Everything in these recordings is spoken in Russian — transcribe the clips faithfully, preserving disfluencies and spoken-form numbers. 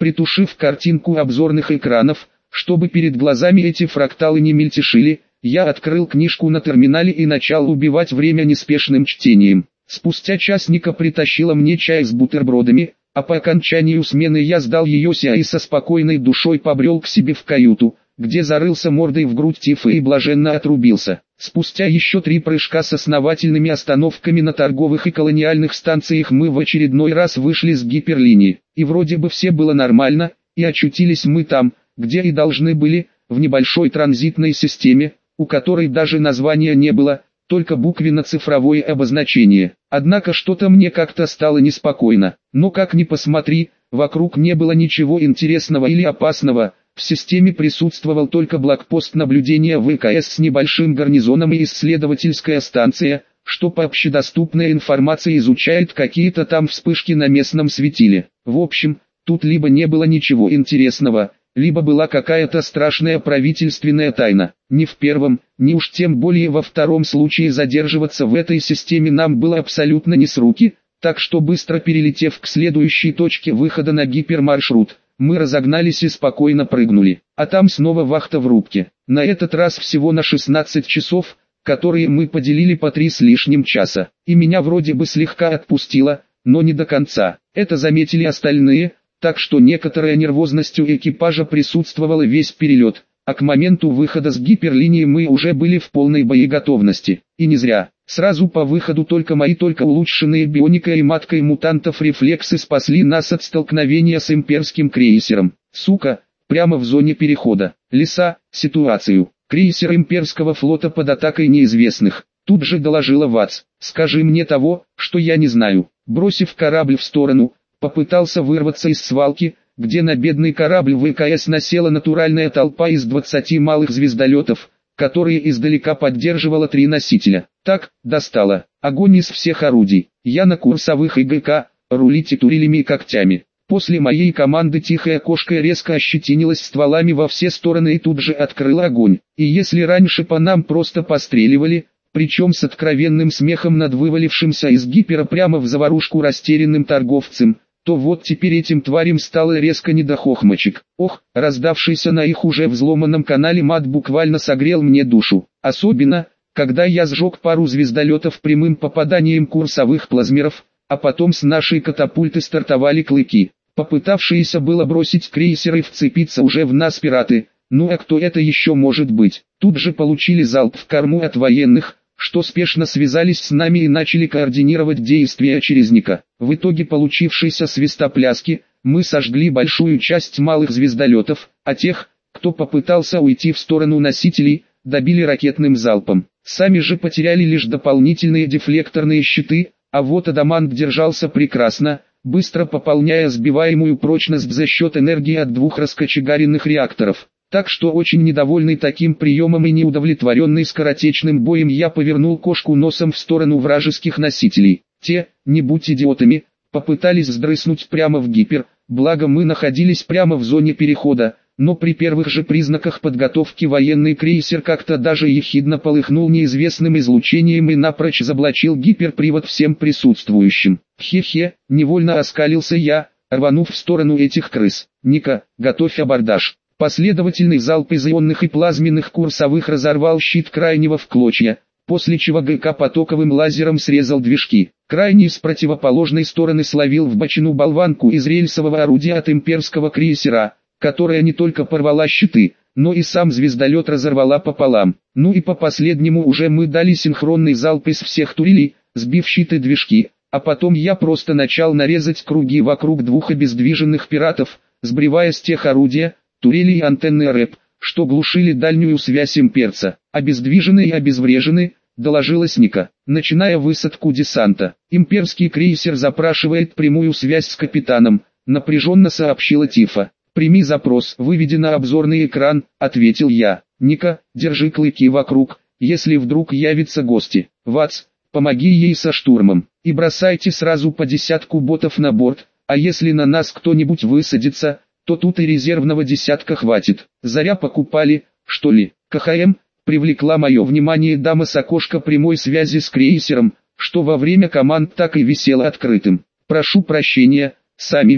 Притушив картинку обзорных экранов, чтобы перед глазами эти фракталы не мельтешили, я открыл книжку на терминале и начал убивать время неспешным чтением. Спустя час Ника притащила мне чай с бутербродами, а по окончанию смены я сдал ее Сиа и со спокойной душой побрел к себе в каюту, где зарылся мордой в грудь Тифа и блаженно отрубился. Спустя еще три прыжка с основательными остановками на торговых и колониальных станциях мы в очередной раз вышли с гиперлинии. И вроде бы все было нормально, и очутились мы там, где и должны были, в небольшой транзитной системе, у которой даже названия не было, только буквенно-цифровое обозначение. Однако что-то мне как-то стало неспокойно. Но как ни посмотри, вокруг не было ничего интересного или опасного. В системе присутствовал только блокпост наблюдения ВКС с небольшим гарнизоном и исследовательская станция, что по общедоступной информации изучает какие-то там вспышки на местном светиле. В общем, тут либо не было ничего интересного, либо была какая-то страшная правительственная тайна. Ни в первом, ни уж тем более во втором случае задерживаться в этой системе нам было абсолютно не с руки, так что быстро перелетев к следующей точке выхода на гипермаршрут, мы разогнались и спокойно прыгнули. А там снова вахта в рубке. На этот раз всего на шестнадцать часов, которые мы поделили по три с лишним часа. И меня вроде бы слегка отпустило, но не до конца. Это заметили остальные, так что некоторая нервозность у экипажа присутствовала весь перелет. А к моменту выхода с гиперлинии мы уже были в полной боеготовности. И не зря. Сразу по выходу только мои только улучшенные бионикой и маткой мутантов рефлексы спасли нас от столкновения с имперским крейсером. Сука, прямо в зоне перехода. Леса, ситуацию. Крейсер имперского флота под атакой неизвестных. Тут же доложила ВАЦ. Скажи мне того, что я не знаю. Бросив корабль в сторону, попытался вырваться из свалки, где на бедный корабль ВКС насела натуральная толпа из двадцати малых звездолетов, которые издалека поддерживала три носителя. Так, достало. Огонь из всех орудий. Я на курсовых ИГК, рулите турелями и когтями. После моей команды тихая кошка резко ощетинилась стволами во все стороны и тут же открыла огонь. И если раньше по нам просто постреливали, причем с откровенным смехом над вывалившимся из гипера прямо в заварушку растерянным торговцем, то вот теперь этим тварям стало резко не до хохмочек. Ох, раздавшийся на их уже взломанном канале мат буквально согрел мне душу. Особенно, когда я сжег пару звездолетов прямым попаданием курсовых плазмеров, а потом с нашей катапульты стартовали клыки, попытавшиеся было бросить крейсер и вцепиться уже в нас пираты. Ну а кто это еще может быть? Тут же получили залп в корму от военных, что спешно связались с нами и начали координировать действия очерезника. В итоге получившейся свистопляски, мы сожгли большую часть малых звездолетов, а тех, кто попытался уйти в сторону носителей, добили ракетным залпом. Сами же потеряли лишь дополнительные дефлекторные щиты, а вот Адамант держался прекрасно, быстро пополняя сбиваемую прочность за счет энергии от двух раскочегаренных реакторов. Так что очень недовольный таким приемом и неудовлетворенный скоротечным боем я повернул кошку носом в сторону вражеских носителей. Те, не будь идиотами, попытались сдрыснуть прямо в гипер, благо мы находились прямо в зоне перехода, но при первых же признаках подготовки военный крейсер как-то даже ехидно полыхнул неизвестным излучением и напрочь заблочил гиперпривод всем присутствующим. Хе-хе, невольно оскалился я, рванув в сторону этих крыс. Ника, готовь абордаж. Последовательный залп из ионных и плазменных курсовых разорвал щит крайнего в клочья, после чего ГК потоковым лазером срезал движки. Крайний с противоположной стороны словил в бочину болванку из рельсового орудия от имперского крейсера, которая не только порвала щиты, но и сам звездолет разорвала пополам. Ну и по последнему уже мы дали синхронный залп из всех турелей, сбив щиты движки, а потом я просто начал нарезать круги вокруг двух обездвиженных пиратов, сбривая с тех орудия, турели и антенны РЭП, что глушили дальнюю связь имперца. Обездвижены и обезврежены, доложилась Ника. Начиная высадку десанта, имперский крейсер запрашивает прямую связь с капитаном, напряженно сообщила Тифа. «Прими запрос, выведи на обзорный экран», — ответил я. «Ника, держи клыки вокруг, если вдруг явятся гости. Вац, помоги ей со штурмом, и бросайте сразу по десятку ботов на борт, а если на нас кто-нибудь высадится, то тут и резервного десятка хватит. Заря покупали, что ли?» КХМ, привлекла мое внимание дама с окошка прямой связи с крейсером, что во время команд так и висело открытым. «Прошу прощения, сами веи».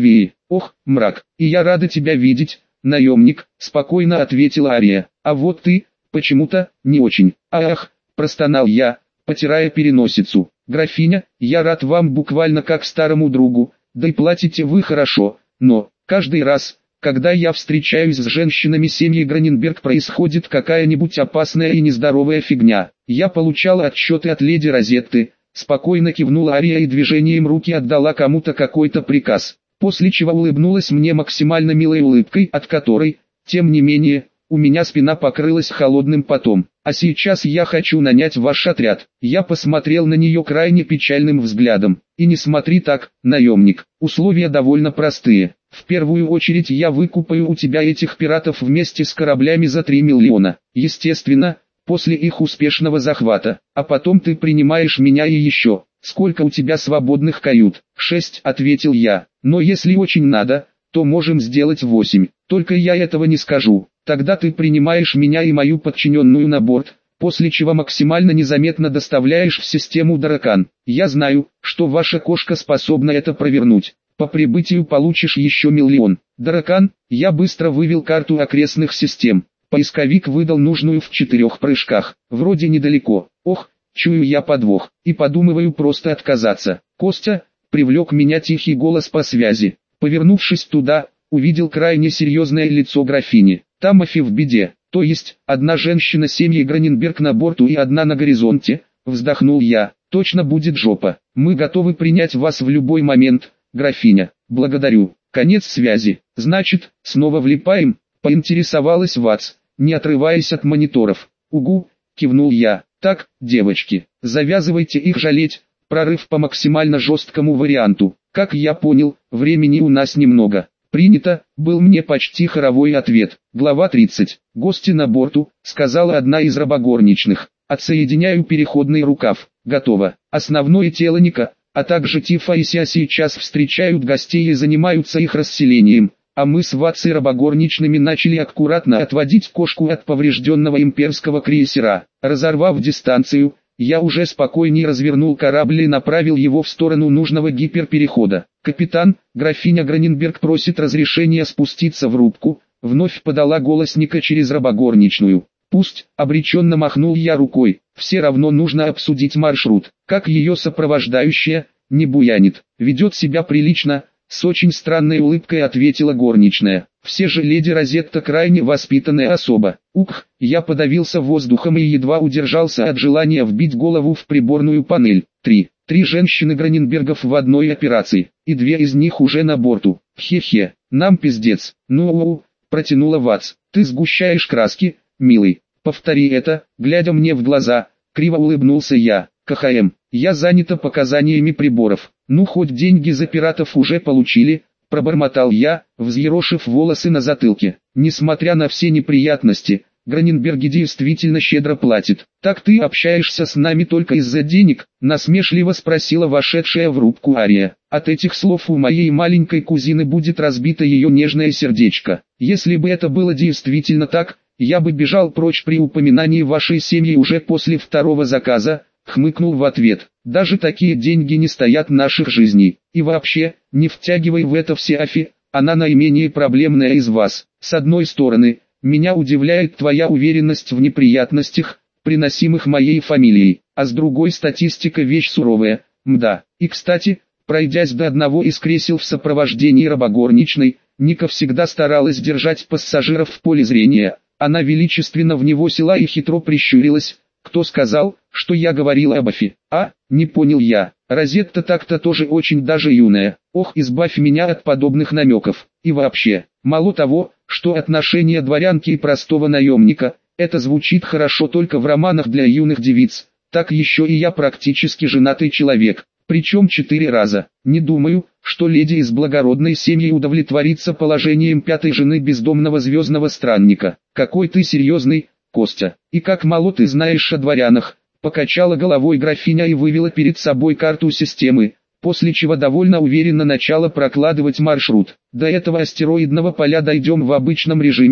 Ох, мрак, и я рада тебя видеть, наемник, спокойно ответила Ария. А вот ты, почему-то, не очень. Ах, простонал я, потирая переносицу. Графиня, я рад вам буквально как старому другу, да и платите вы хорошо, но, каждый раз, когда я встречаюсь с женщинами семьи Граненберг, происходит какая-нибудь опасная и нездоровая фигня. Я получала отчеты от леди Розетты, спокойно кивнула Ария и движением руки отдала кому-то какой-то приказ, после чего улыбнулась мне максимально милой улыбкой, от которой, тем не менее, у меня спина покрылась холодным потом. А сейчас я хочу нанять ваш отряд. Я посмотрел на нее крайне печальным взглядом. И не смотри так, наемник, условия довольно простые. В первую очередь я выкупаю у тебя этих пиратов вместе с кораблями за три миллиона. Естественно, после их успешного захвата. А потом ты принимаешь меня и еще. Сколько у тебя свободных кают? Шесть, ответил я. Но если очень надо, то можем сделать восемь. Только я этого не скажу. Тогда ты принимаешь меня и мою подчиненную на борт, после чего максимально незаметно доставляешь в систему Даракан. Я знаю, что ваша кошка способна это провернуть. По прибытию получишь еще миллион. Даракан, я быстро вывел карту окрестных систем. Поисковик выдал нужную в четырех прыжках. Вроде недалеко. Ох, чую я подвох. И подумываю просто отказаться. Костя, привлек меня тихий голос по связи. Повернувшись туда, увидел крайне серьезное лицо графини. Тамафи в беде, то есть, одна женщина семьи Граненберг на борту и одна на горизонте, вздохнул я. Точно будет жопа. Мы готовы принять вас в любой момент, графиня. Благодарю. Конец связи. Значит, снова влипаем? Поинтересовалась Ватс, не отрываясь от мониторов. Угу, кивнул я. Так, девочки, завязывайте их жалеть. Прорыв по максимально жесткому варианту. Как я понял, времени у нас немного. «Принято», был мне почти хоровой ответ. Глава тридцать. «Гости на борту», сказала одна из рабогорничных. «Отсоединяю переходный рукав. Готово. Основное тело Ника, а также Тифа и Ся сейчас встречают гостей и занимаются их расселением, а мы с Ватсой рабогорничными начали аккуратно отводить кошку от поврежденного имперского крейсера. Разорвав дистанцию, я уже спокойнее развернул корабль и направил его в сторону нужного гиперперехода. «Капитан, графиня Граненберг просит разрешения спуститься в рубку», вновь подала голос Ника через рабогорничную. «Пусть», обреченно махнул я рукой, «все равно нужно обсудить маршрут, как ее сопровождающая, не буянит, ведет себя прилично», с очень странной улыбкой ответила горничная. «Все же леди Розетта крайне воспитанная особа». Ух, я подавился воздухом и едва удержался от желания вбить голову в приборную панель. Три. Три женщины Граненбергов в одной операции, и две из них уже на борту. Хе-хе, нам пиздец. Ну-у, протянула Ватс. Ты сгущаешь краски, милый. Повтори это, глядя мне в глаза. Криво улыбнулся я. КХМ, я занята показаниями приборов. Ну хоть деньги за пиратов уже получили, пробормотал я, взъерошив волосы на затылке. Несмотря на все неприятности, Граненберги действительно щедро платят. Так ты общаешься с нами только из-за денег? Насмешливо спросила вошедшая в рубку Ария. От этих слов у моей маленькой кузины будет разбито ее нежное сердечко. Если бы это было действительно так, я бы бежал прочь при упоминании вашей семьи уже после второго заказа, хмыкнул в ответ. Даже такие деньги не стоят наших жизней. И вообще, не втягивай в это все Афи, она наименее проблемная из вас. С одной стороны, меня удивляет твоя уверенность в неприятностях, приносимых моей фамилией, а с другой статистика вещь суровая, мда. И кстати, пройдясь до одного из кресел в сопровождении рабогорничной, Ника всегда старалась держать пассажиров в поле зрения. Она величественно в него села и хитро прищурилась. Кто сказал, что я говорил об Афи? А, не понял я. Розетта так-то тоже очень даже юная. Ох, избавь меня от подобных намеков. И вообще, мало того, что отношения дворянки и простого наемника, это звучит хорошо только в романах для юных девиц, так еще и я практически женатый человек, причем четыре раза. Не думаю, что леди из благородной семьи удовлетворится положением пятой жены бездомного звездного странника. Какой ты серьезный, Костя, и как мало ты знаешь о дворянах, покачала головой графиня и вывела перед собой карту системы, после чего довольно уверенно начала прокладывать маршрут. До этого астероидного поля дойдем в обычном режиме,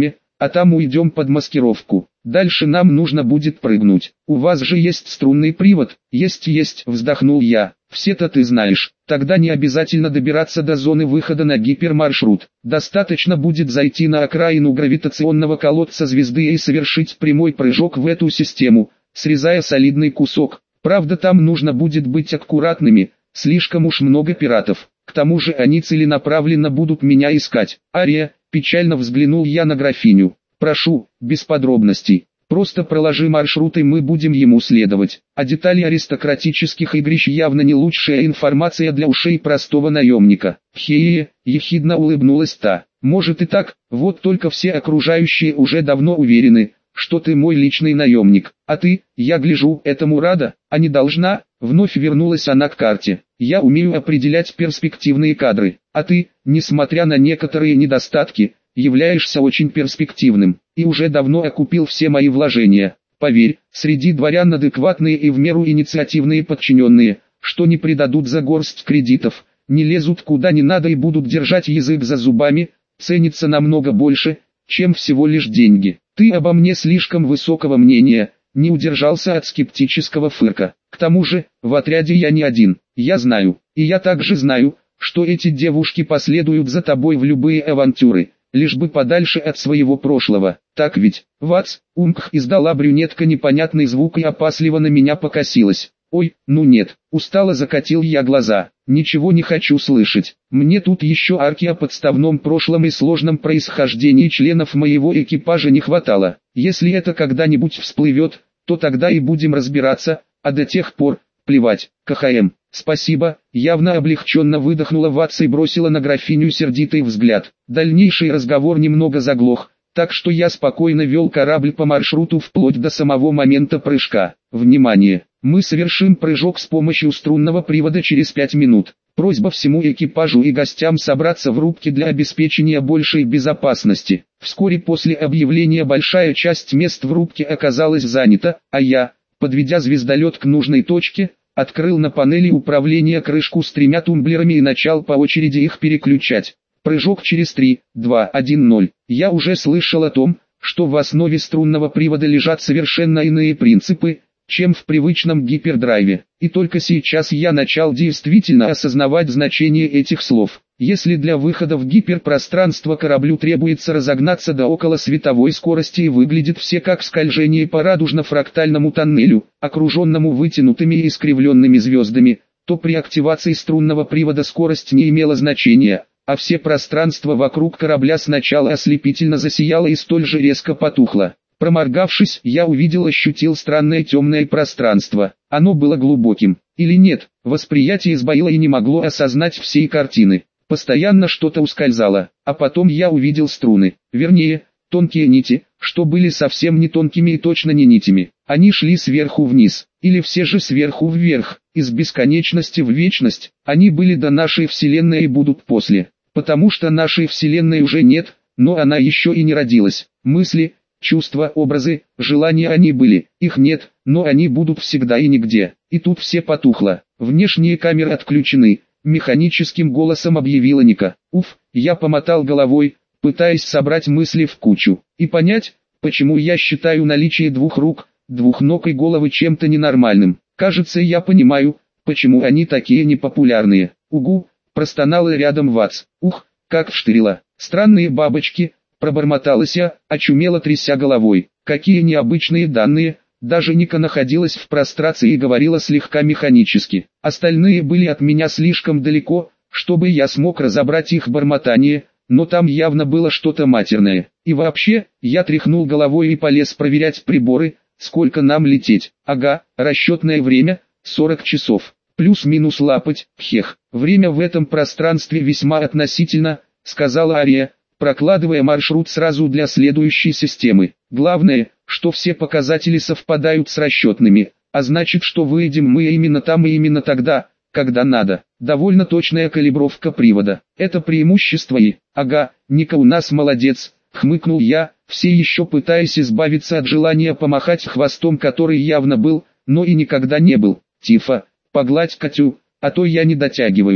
а там уйдем под маскировку. Дальше нам нужно будет прыгнуть. У вас же есть струнный привод? Есть, есть, вздохнул я. Все-то ты знаешь. Тогда не обязательно добираться до зоны выхода на гипермаршрут. Достаточно будет зайти на окраину гравитационного колодца звезды и совершить прямой прыжок в эту систему, срезая солидный кусок. Правда, там нужно будет быть аккуратными, слишком уж много пиратов. К тому же они целенаправленно будут меня искать. Ария, печально взглянул я на графиню. Прошу, без подробностей. Просто проложи маршрут и мы будем ему следовать. А детали аристократических игрищ явно не лучшая информация для ушей простого наемника. Хе-е, ехидно улыбнулась та. Может и так, вот только все окружающие уже давно уверены, что ты мой личный наемник. А ты, я гляжу, этому рада, а не должна? Вновь вернулась она к карте. Я умею определять перспективные кадры. А ты, несмотря на некоторые недостатки, являешься очень перспективным, и уже давно окупил все мои вложения. Поверь, среди дворян адекватные и в меру инициативные подчиненные, что не предадут за горсть кредитов, не лезут куда не надо и будут держать язык за зубами, ценится намного больше, чем всего лишь деньги. Ты обо мне слишком высокого мнения, не удержался от скептического фырка. К тому же, в отряде я не один, я знаю, и я также знаю, что эти девушки последуют за тобой в любые авантюры, лишь бы подальше от своего прошлого. Так ведь? Вац, умх, издала брюнетка непонятный звук и опасливо на меня покосилась. Ой, ну нет, устало закатил я глаза. Ничего не хочу слышать. Мне тут еще арки о подставном прошлом и сложном происхождении членов моего экипажа не хватало. Если это когда-нибудь всплывет, то тогда и будем разбираться, а до тех пор, плевать. КХМ. Спасибо, явно облегченно выдохнула Ватс и бросила на графиню сердитый взгляд. Дальнейший разговор немного заглох, так что я спокойно вел корабль по маршруту вплоть до самого момента прыжка. Внимание! Мы совершим прыжок с помощью струнного привода через пять минут. Просьба всему экипажу и гостям собраться в рубке для обеспечения большей безопасности. Вскоре после объявления большая часть мест в рубке оказалась занята, а я, подведя звездолет к нужной точке, открыл на панели управления крышку с тремя тумблерами и начал по очереди их переключать. Прыжок через три, два, один, ноль. Я уже слышал о том, что в основе струнного привода лежат совершенно иные принципы, чем в привычном гипердрайве. И только сейчас я начал действительно осознавать значение этих слов. Если для выхода в гиперпространство кораблю требуется разогнаться до около световой скорости и выглядит все как скольжение по радужно-фрактальному тоннелю, окруженному вытянутыми и искривленными звездами, то при активации струнного привода скорость не имела значения, а все пространство вокруг корабля сначала ослепительно засияло и столь же резко потухло. Проморгавшись, я увидел и ощутил странное темное пространство. Оно было глубоким. Или нет, восприятие сбоило и не могло осознать всей картины. Постоянно что-то ускользало, а потом я увидел струны, вернее, тонкие нити, что были совсем не тонкими и точно не нитями. Они шли сверху вниз, или все же сверху вверх, из бесконечности в вечность. Они были до нашей Вселенной и будут после, потому что нашей Вселенной уже нет, но она еще и не родилась. Мысли, чувства, образы, желания они были, их нет, но они будут всегда и нигде. И тут все потухло. Внешние камеры отключены, механическим голосом объявила Ника. Уф, я помотал головой, пытаясь собрать мысли в кучу, и понять, почему я считаю наличие двух рук, двух ног и головы чем-то ненормальным. Кажется, я понимаю, почему они такие непопулярные. Угу, простонала рядом Ватс. Ух, как вштырила. Странные бабочки, пробормоталась я, очумело тряся головой. Какие необычные данные. Даже Ника находилась в прострации и говорила слегка механически. Остальные были от меня слишком далеко, чтобы я смог разобрать их бормотание, но там явно было что-то матерное. И вообще, я тряхнул головой и полез проверять приборы, сколько нам лететь. Ага, расчетное время, сорок часов. Плюс-минус лапать, хех. Время в этом пространстве весьма относительно, сказала Ария, прокладывая маршрут сразу для следующей системы. Главное, что все показатели совпадают с расчетными, а значит, что выйдем мы именно там и именно тогда, когда надо. Довольно точная калибровка привода. Это преимущество и... Ага, Ника у нас молодец, хмыкнул я, все еще пытаясь избавиться от желания помахать хвостом, который явно был, но и никогда не был. Тифа, погладь Катю, а то я не дотягиваюсь.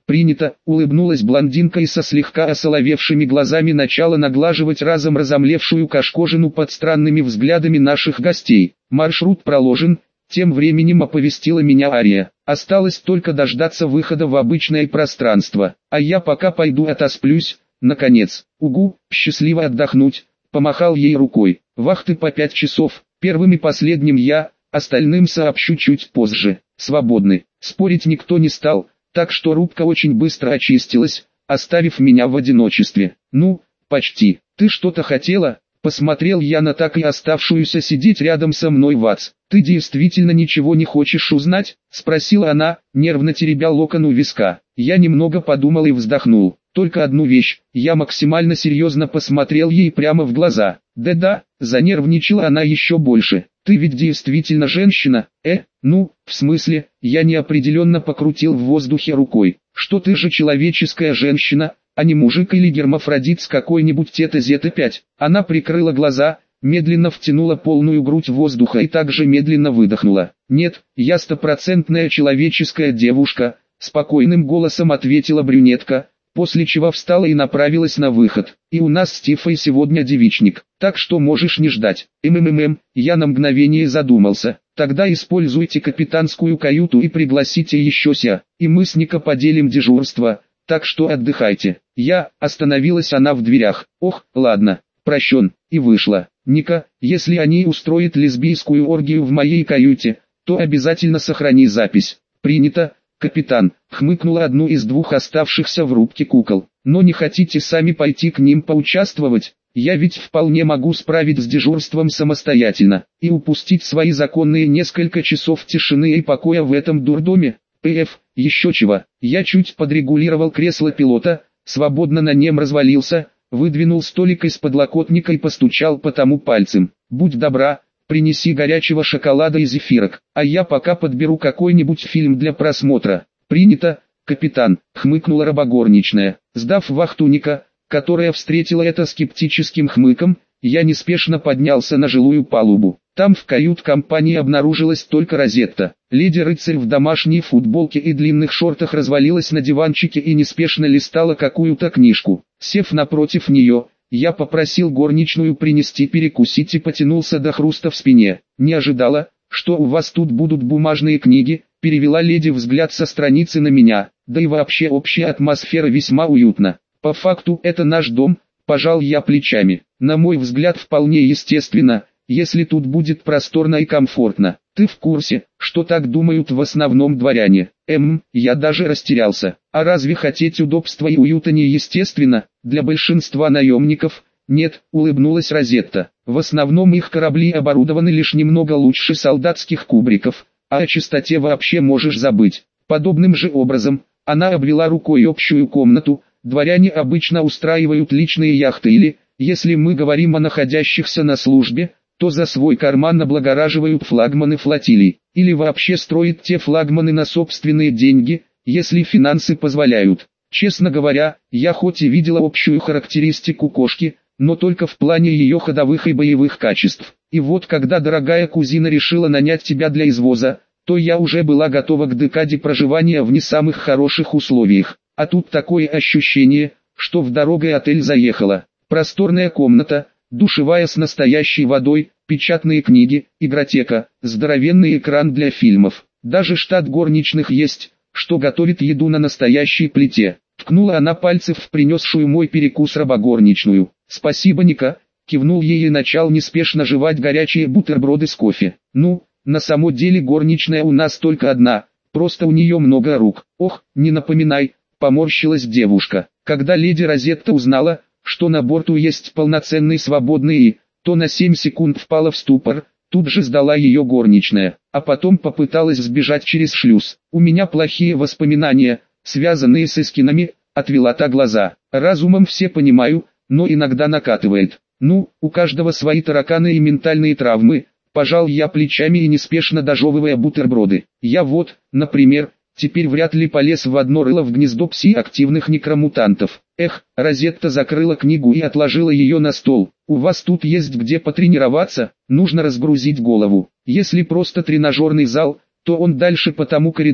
«Принято», — улыбнулась блондинка и со слегка осоловевшими глазами начала наглаживать разом разомлевшую кошкожину под странными взглядами наших гостей. «Маршрут проложен», — тем временем оповестила меня Ария. «Осталось только дождаться выхода в обычное пространство, а я пока пойду отосплюсь, наконец. Угу, счастливо отдохнуть», — помахал ей рукой. «Вахты по пять часов, первым и последним я, остальным сообщу чуть позже. Свободны». Спорить никто не стал, так что рубка очень быстро очистилась, оставив меня в одиночестве. «Ну, почти. Ты что-то хотела?» Посмотрел я на так и оставшуюся сидеть рядом со мной Ватс. «Ты действительно ничего не хочешь узнать?» — спросила она, нервно теребя локон у виска. Я немного подумал и вздохнул. «Только одну вещь». Я максимально серьезно посмотрел ей прямо в глаза. «Да-да», — занервничала она еще больше. «Ты ведь действительно женщина?» «Э, ну, в смысле?» Я неопределенно покрутил в воздухе рукой. «Что ты же человеческая женщина, а не мужик или гермафродит с какой-нибудь тета-зета пять». Она прикрыла глаза, медленно втянула полную грудь воздуха и также медленно выдохнула. «Нет, я стопроцентная человеческая девушка», — спокойным голосом ответила брюнетка, после чего встала и направилась на выход. «И у нас с Тифой сегодня девичник, так что можешь не ждать». «МММ», я на мгновение задумался. «Тогда используйте капитанскую каюту и пригласите еще ся, и мы с Ника поделим дежурство, так что отдыхайте». Я, остановилась она в дверях. «Ох, ладно, прощен», и вышла. «Ника, если они устроят лесбийскую оргию в моей каюте, то обязательно сохрани запись». «Принято, капитан», хмыкнула одну из двух оставшихся в рубке кукол. «Но не хотите сами пойти к ним поучаствовать? Я ведь вполне могу справить с дежурством самостоятельно, и упустить свои законные несколько часов тишины и покоя в этом дурдоме». «Пф, еще чего». Я чуть подрегулировал кресло пилота, свободно на нем развалился, выдвинул столик из подлокотника и постучал по тому пальцем. «Будь добра, принеси горячего шоколада и зефирок, а я пока подберу какой-нибудь фильм для просмотра». «Принято, капитан», хмыкнула рабогорничная. Сдав вахту Ника, которая встретила это скептическим хмыком, я неспешно поднялся на жилую палубу. Там в кают-компании обнаружилась только Розетта. Леди-рыцарь в домашней футболке и длинных шортах развалилась на диванчике и неспешно листала какую-то книжку. Сев напротив нее, я попросил горничную принести перекусить и потянулся до хруста в спине. «Не ожидала, что у вас тут будут бумажные книги», перевела леди взгляд со страницы на меня. «Да и вообще общая атмосфера весьма уютна. По факту это наш дом», пожал я плечами. «На мой взгляд вполне естественно, если тут будет просторно и комфортно. Ты в курсе, что так думают в основном дворяне?» Эм, я даже растерялся. «А разве хотеть удобства и уюта не естественно, для большинства наемников?» «Нет», улыбнулась Розетта. «В основном их корабли оборудованы лишь немного лучше солдатских кубриков, а о чистоте вообще можешь забыть». Подобным же образом, она обвела рукой общую комнату. Дворяне обычно устраивают личные яхты или, если мы говорим о находящихся на службе, то за свой карман облагораживают флагманы флотилий, или вообще строят те флагманы на собственные деньги, если финансы позволяют. Честно говоря, я хоть и видела общую характеристику кошки, но только в плане ее ходовых и боевых качеств. И вот когда дорогая кузина решила нанять тебя для извоза, то я уже была готова к декаде проживания в не самых хороших условиях. А тут такое ощущение, что в дорогой отель заехала. Просторная комната, душевая с настоящей водой, печатные книги, игротека, здоровенный экран для фильмов. Даже штат горничных есть, что готовит еду на настоящей плите. Ткнула она пальцы в принесшую мой перекус рабогорничную. «Спасибо, Ника», кивнул ей и начал неспешно жевать горячие бутерброды с кофе. «Ну, на самом деле горничная у нас только одна, просто у нее много рук». «Ох, не напоминай», поморщилась девушка. Когда леди Розетта узнала, что на борту есть полноценный свободный и, то на семь секунд впала в ступор, тут же сдала ее горничная, а потом попыталась сбежать через шлюз. «У меня плохие воспоминания, связанные с эскинами», отвела та глаза. «Разумом все понимаю, но иногда накатывает. Ну, у каждого свои тараканы и ментальные травмы», пожал я плечами и неспешно дожевывая бутерброды. «Я вот, например, теперь вряд ли полез в одно рыло в гнездо пси-активных некромутантов». Эх, Розетта закрыла книгу и отложила ее на стол. «У вас тут есть где потренироваться, нужно разгрузить голову. Если просто тренажерный зал, то он дальше по тому коридору,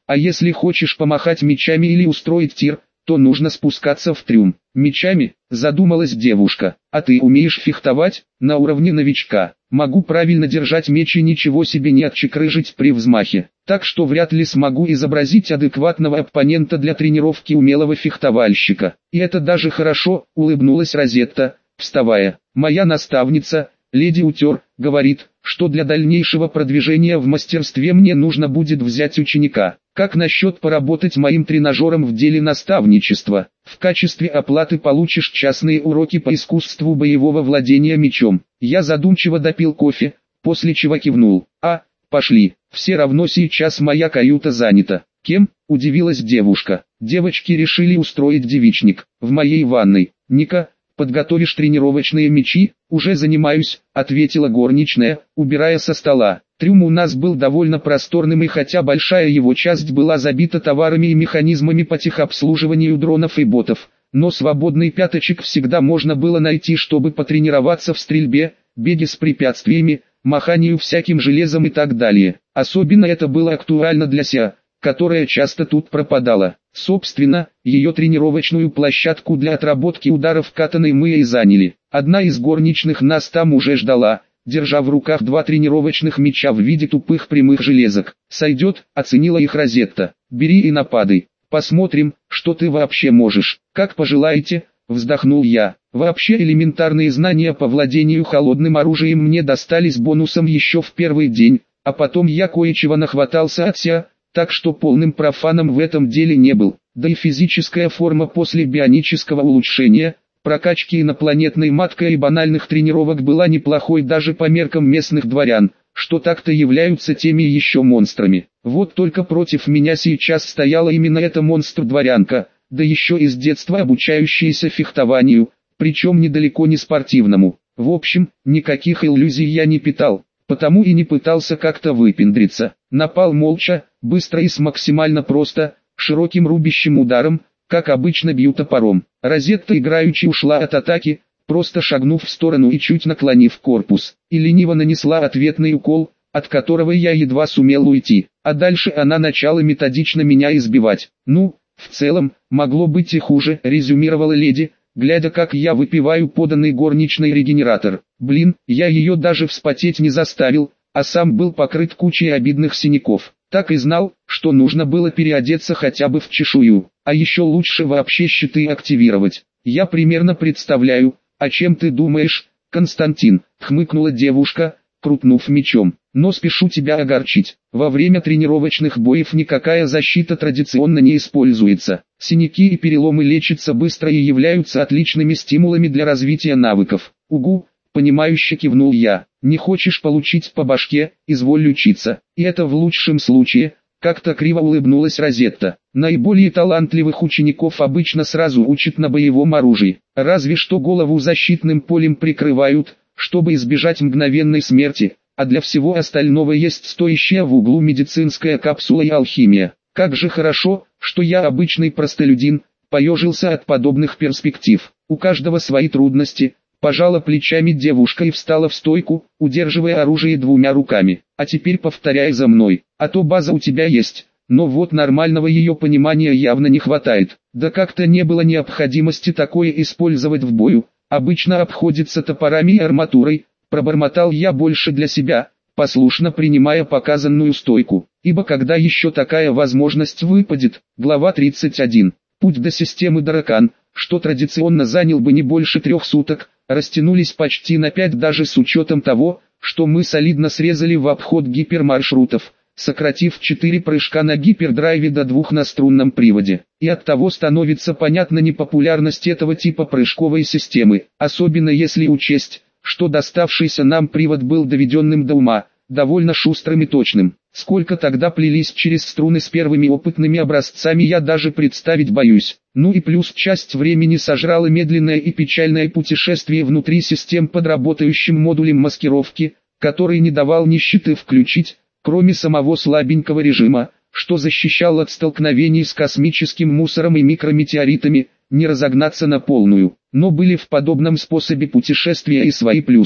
А если хочешь помахать мечами или устроить тир, то нужно спускаться в трюм. Мечами, задумалась девушка. А ты умеешь фехтовать? На уровне новичка. Могу правильно держать меч и ничего себе не отчекрыжить при взмахе. Так что вряд ли смогу изобразить адекватного оппонента для тренировки умелого фехтовальщика. И это даже хорошо, улыбнулась Розетта, вставая. Моя наставница, леди Утер, говорит, что для дальнейшего продвижения в мастерстве мне нужно будет взять ученика. Как насчет поработать моим тренажером в деле наставничества? В качестве оплаты получишь частные уроки по искусству боевого владения мечом. Я задумчиво допил кофе, после чего кивнул. А, пошли, все равно сейчас моя каюта занята. Кем? Удивилась девушка. Девочки решили устроить девичник. В моей ванной. Ника, подготовишь тренировочные мечи? Уже занимаюсь, ответила горничная, убирая со стола. Трюм у нас был довольно просторным, и хотя большая его часть была забита товарами и механизмами по техобслуживанию дронов и ботов, но свободный пятачек всегда можно было найти, чтобы потренироваться в стрельбе, беге с препятствиями, маханию всяким железом и так далее. Особенно это было актуально для Ся, которая часто тут пропадала. Собственно, ее тренировочную площадку для отработки ударов катаной мы и заняли. Одна из горничных нас там уже ждала, держа в руках два тренировочных меча в виде тупых прямых железок. «Сойдет», — оценила их Розетта. «Бери и нападай. Посмотрим, что ты вообще можешь». «Как пожелаете», — вздохнул я. Вообще элементарные знания по владению холодным оружием мне достались бонусом еще в первый день, а потом я кое-чего нахватался от Ся, так что полным профаном в этом деле не был. Да и физическая форма после бионического улучшения, прокачки инопланетной маткой и банальных тренировок была неплохой даже по меркам местных дворян, что так-то являются теми еще монстрами. Вот только против меня сейчас стояла именно эта монстр-дворянка, да еще и с детства обучающаяся фехтованию, причем недалеко не спортивному. В общем, никаких иллюзий я не питал, потому и не пытался как-то выпендриться. Напал молча, быстро и с максимально просто, широким рубящим ударом, как обычно бью топором. Розетта играючи ушла от атаки, просто шагнув в сторону и чуть наклонив корпус, и лениво нанесла ответный укол, от которого я едва сумел уйти, а дальше она начала методично меня избивать. «Ну, в целом, могло быть и хуже», — резюмировала леди, глядя как я выпиваю поданный горничной регенератор. Блин, я ее даже вспотеть не заставил, а сам был покрыт кучей обидных синяков. Так и знал, что нужно было переодеться хотя бы в чешую, а еще лучше вообще щиты активировать. «Я примерно представляю, о чем ты думаешь, Константин», — хмыкнула девушка, крутнув мечом. «Но спешу тебя огорчить, во время тренировочных боев никакая защита традиционно не используется. Синяки и переломы лечатся быстро и являются отличными стимулами для развития навыков». «Угу», — понимающе кивнул я. «Не хочешь получить по башке, изволь учиться. И это в лучшем случае», — как-то криво улыбнулась Розетта. «Наиболее талантливых учеников обычно сразу учат на боевом оружии. Разве что голову защитным полем прикрывают, чтобы избежать мгновенной смерти, а для всего остального есть стоящая в углу медицинская капсула и алхимия. Как же хорошо, что я обычный простолюдин», — поежился от подобных перспектив. «У каждого свои трудности». Пожала плечами девушка и встала в стойку, удерживая оружие двумя руками. «А теперь повторяй за мной, а то база у тебя есть, но вот нормального ее понимания явно не хватает». «Да как-то не было необходимости такое использовать в бою, обычно обходится топорами и арматурой», пробормотал я больше для себя, послушно принимая показанную стойку. Ибо когда еще такая возможность выпадет? Глава тридцать один. Путь до системы Даракан, что традиционно занял бы не больше трех суток, растянулись почти на пять даже с учетом того, что мы солидно срезали в обход гипермаршрутов, сократив четыре прыжка на гипердрайве до двух на струнном приводе. И оттого становится понятна непопулярность этого типа прыжковой системы, особенно если учесть, что доставшийся нам привод был доведенным до ума, довольно шустрым и точным. Сколько тогда плелись через струны с первыми опытными образцами, я даже представить боюсь. Ну и плюс часть времени сожрало медленное и печальное путешествие внутри систем под работающим модулем маскировки, который не давал ни щиты включить, кроме самого слабенького режима, что защищал от столкновений с космическим мусором и микрометеоритами, не разогнаться на полную. Но были в подобном способе путешествия и свои плюсы.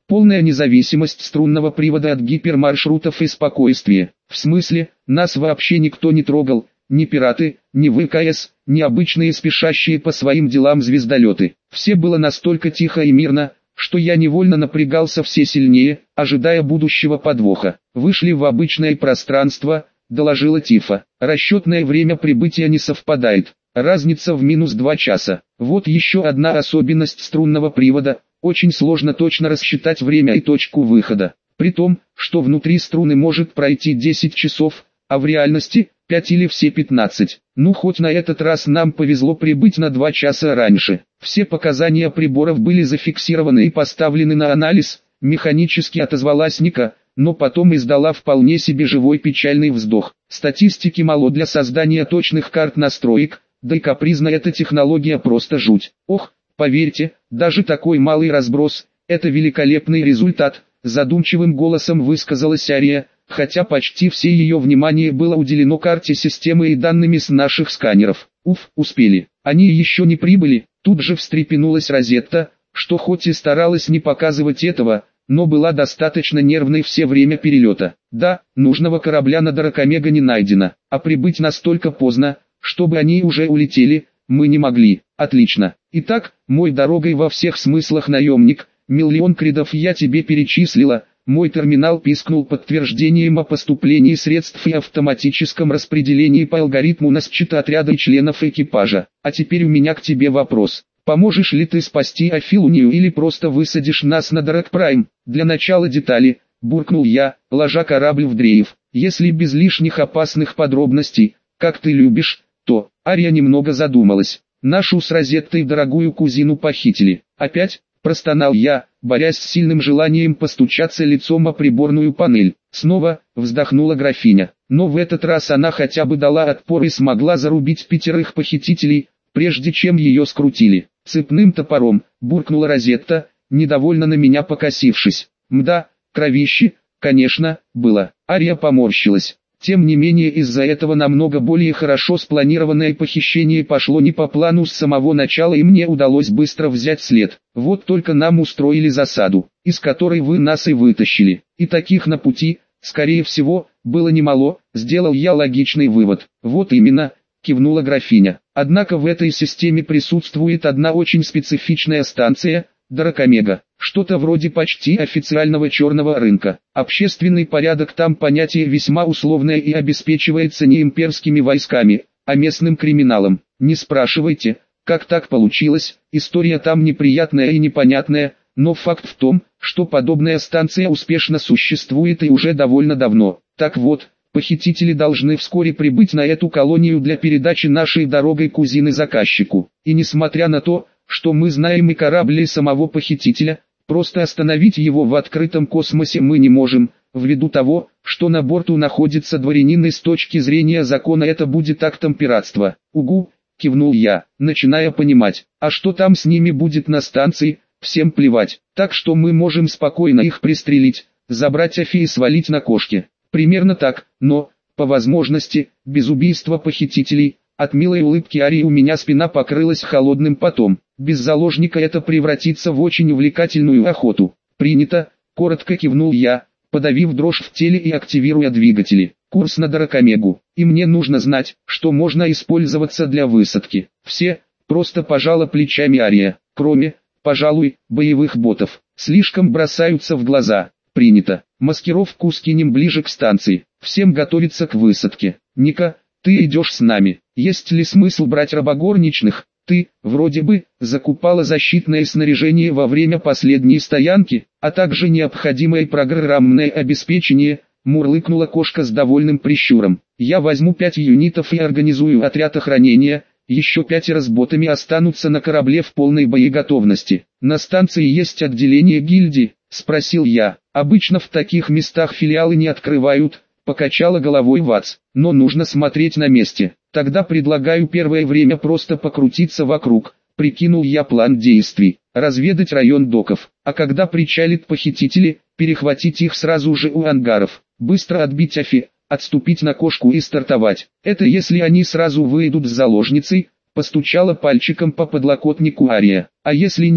Полная независимость струнного привода от гипермаршрутов и спокойствие. В смысле, нас вообще никто не трогал, ни пираты, ни ВКС, ни обычные спешащие по своим делам звездолеты. Все было настолько тихо и мирно, что я невольно напрягался все сильнее, ожидая будущего подвоха. Вышли в обычное пространство, доложила Тифа. Расчетное время прибытия не совпадает. Разница в минус два часа. Вот еще одна особенность струнного привода. Очень сложно точно рассчитать время и точку выхода. При том, что внутри струны может пройти десять часов, а в реальности пять или все пятнадцать. Ну хоть на этот раз нам повезло прибыть на два часа раньше. Все показания приборов были зафиксированы и поставлены на анализ. Механически отозвалась Ника, но потом издала вполне себе живой печальный вздох. Статистики мало для создания точных карт настроек, да и капризна эта технология просто жуть. Ох, поверьте, даже такой малый разброс – это великолепный результат, задумчивым голосом высказалась Ария, хотя почти все ее внимание было уделено карте системы и данными с наших сканеров. Уф, успели. Они еще не прибыли. Тут же встрепенулась Розетта, что хоть и старалась не показывать этого, но была достаточно нервной все время перелета. Да, нужного корабля на Дракомега не найдено, а прибыть настолько поздно, чтобы они уже улетели, мы не могли. Отлично. Итак, мой дорогой во всех смыслах наемник, миллион кредов я тебе перечислила. Мой терминал пискнул подтверждением о поступлении средств и автоматическом распределении по алгоритму на счета отряда и членов экипажа. А теперь у меня к тебе вопрос. Поможешь ли ты спасти Афилунию или просто высадишь нас на Дракпрайм? Для начала детали, буркнул я, ложа корабль в дрейф. Если без лишних опасных подробностей, как ты любишь, то... Ария немного задумалась. Нашу с Розеттой дорогую кузину похитили. Опять? Простонал я, борясь с сильным желанием постучаться лицом о приборную панель. Снова вздохнула графиня. Но в этот раз она хотя бы дала отпор и смогла зарубить пятерых похитителей, прежде чем ее скрутили. Цепным топором, буркнула Розетта, недовольно на меня покосившись. Мда, кровище, конечно, было. Ария поморщилась. Тем не менее из-за этого намного более хорошо спланированное похищение пошло не по плану с самого начала и мне удалось быстро взять след. Вот только нам устроили засаду, из которой вы нас и вытащили. И таких на пути, скорее всего, было немало, сделал я логичный вывод. Вот именно, кивнула графиня. Однако в этой системе присутствует одна очень специфичная станция, Дракомега. Что-то вроде почти официального черного рынка. Общественный порядок там понятие весьма условное и обеспечивается не имперскими войсками, а местным криминалом. Не спрашивайте, как так получилось, история там неприятная и непонятная, но факт в том, что подобная станция успешно существует и уже довольно давно. Так вот, похитители должны вскоре прибыть на эту колонию для передачи нашей дорогой кузины заказчику. И несмотря на то, что мы знаем и корабль и самого похитителя, просто остановить его в открытом космосе мы не можем, ввиду того, что на борту находится дворянин и с точки зрения закона это будет актом пиратства. Угу, кивнул я, начиная понимать, а что там с ними будет на станции, всем плевать, так что мы можем спокойно их пристрелить, забрать Афи и свалить на кошке. Примерно так, но, по возможности, без убийства похитителей. От милой улыбки Арии у меня спина покрылась холодным потом. Без заложника это превратится в очень увлекательную охоту. Принято, коротко кивнул я, подавив дрожь в теле и активируя двигатели. Курс на Дракомегу. И мне нужно знать, что можно использоваться для высадки. Все, просто пожала плечами Ария, кроме, пожалуй, боевых ботов. Слишком бросаются в глаза. Принято. Маскировку скинем ближе к станции. Всем готовиться к высадке. Ника, ты идешь с нами. Есть ли смысл брать рабогорничных? Ты, вроде бы, закупала защитное снаряжение во время последней стоянки, а также необходимое программное обеспечение, мурлыкнула кошка с довольным прищуром. Я возьму пять юнитов и организую отряд охранения, еще пятеро с ботами останутся на корабле в полной боеготовности. На станции есть отделение гильдии, спросил я. Обычно в таких местах филиалы не открывают, покачала головой Ватс, но нужно смотреть на месте. Тогда предлагаю первое время просто покрутиться вокруг, прикинул я план действий, разведать район доков, а когда причалит похитители, перехватить их сразу же у ангаров, быстро отбить Афи, отступить на кошку и стартовать. Это если они сразу выйдут с заложницей, постучала пальчиком по подлокотнику Ария, а если нет,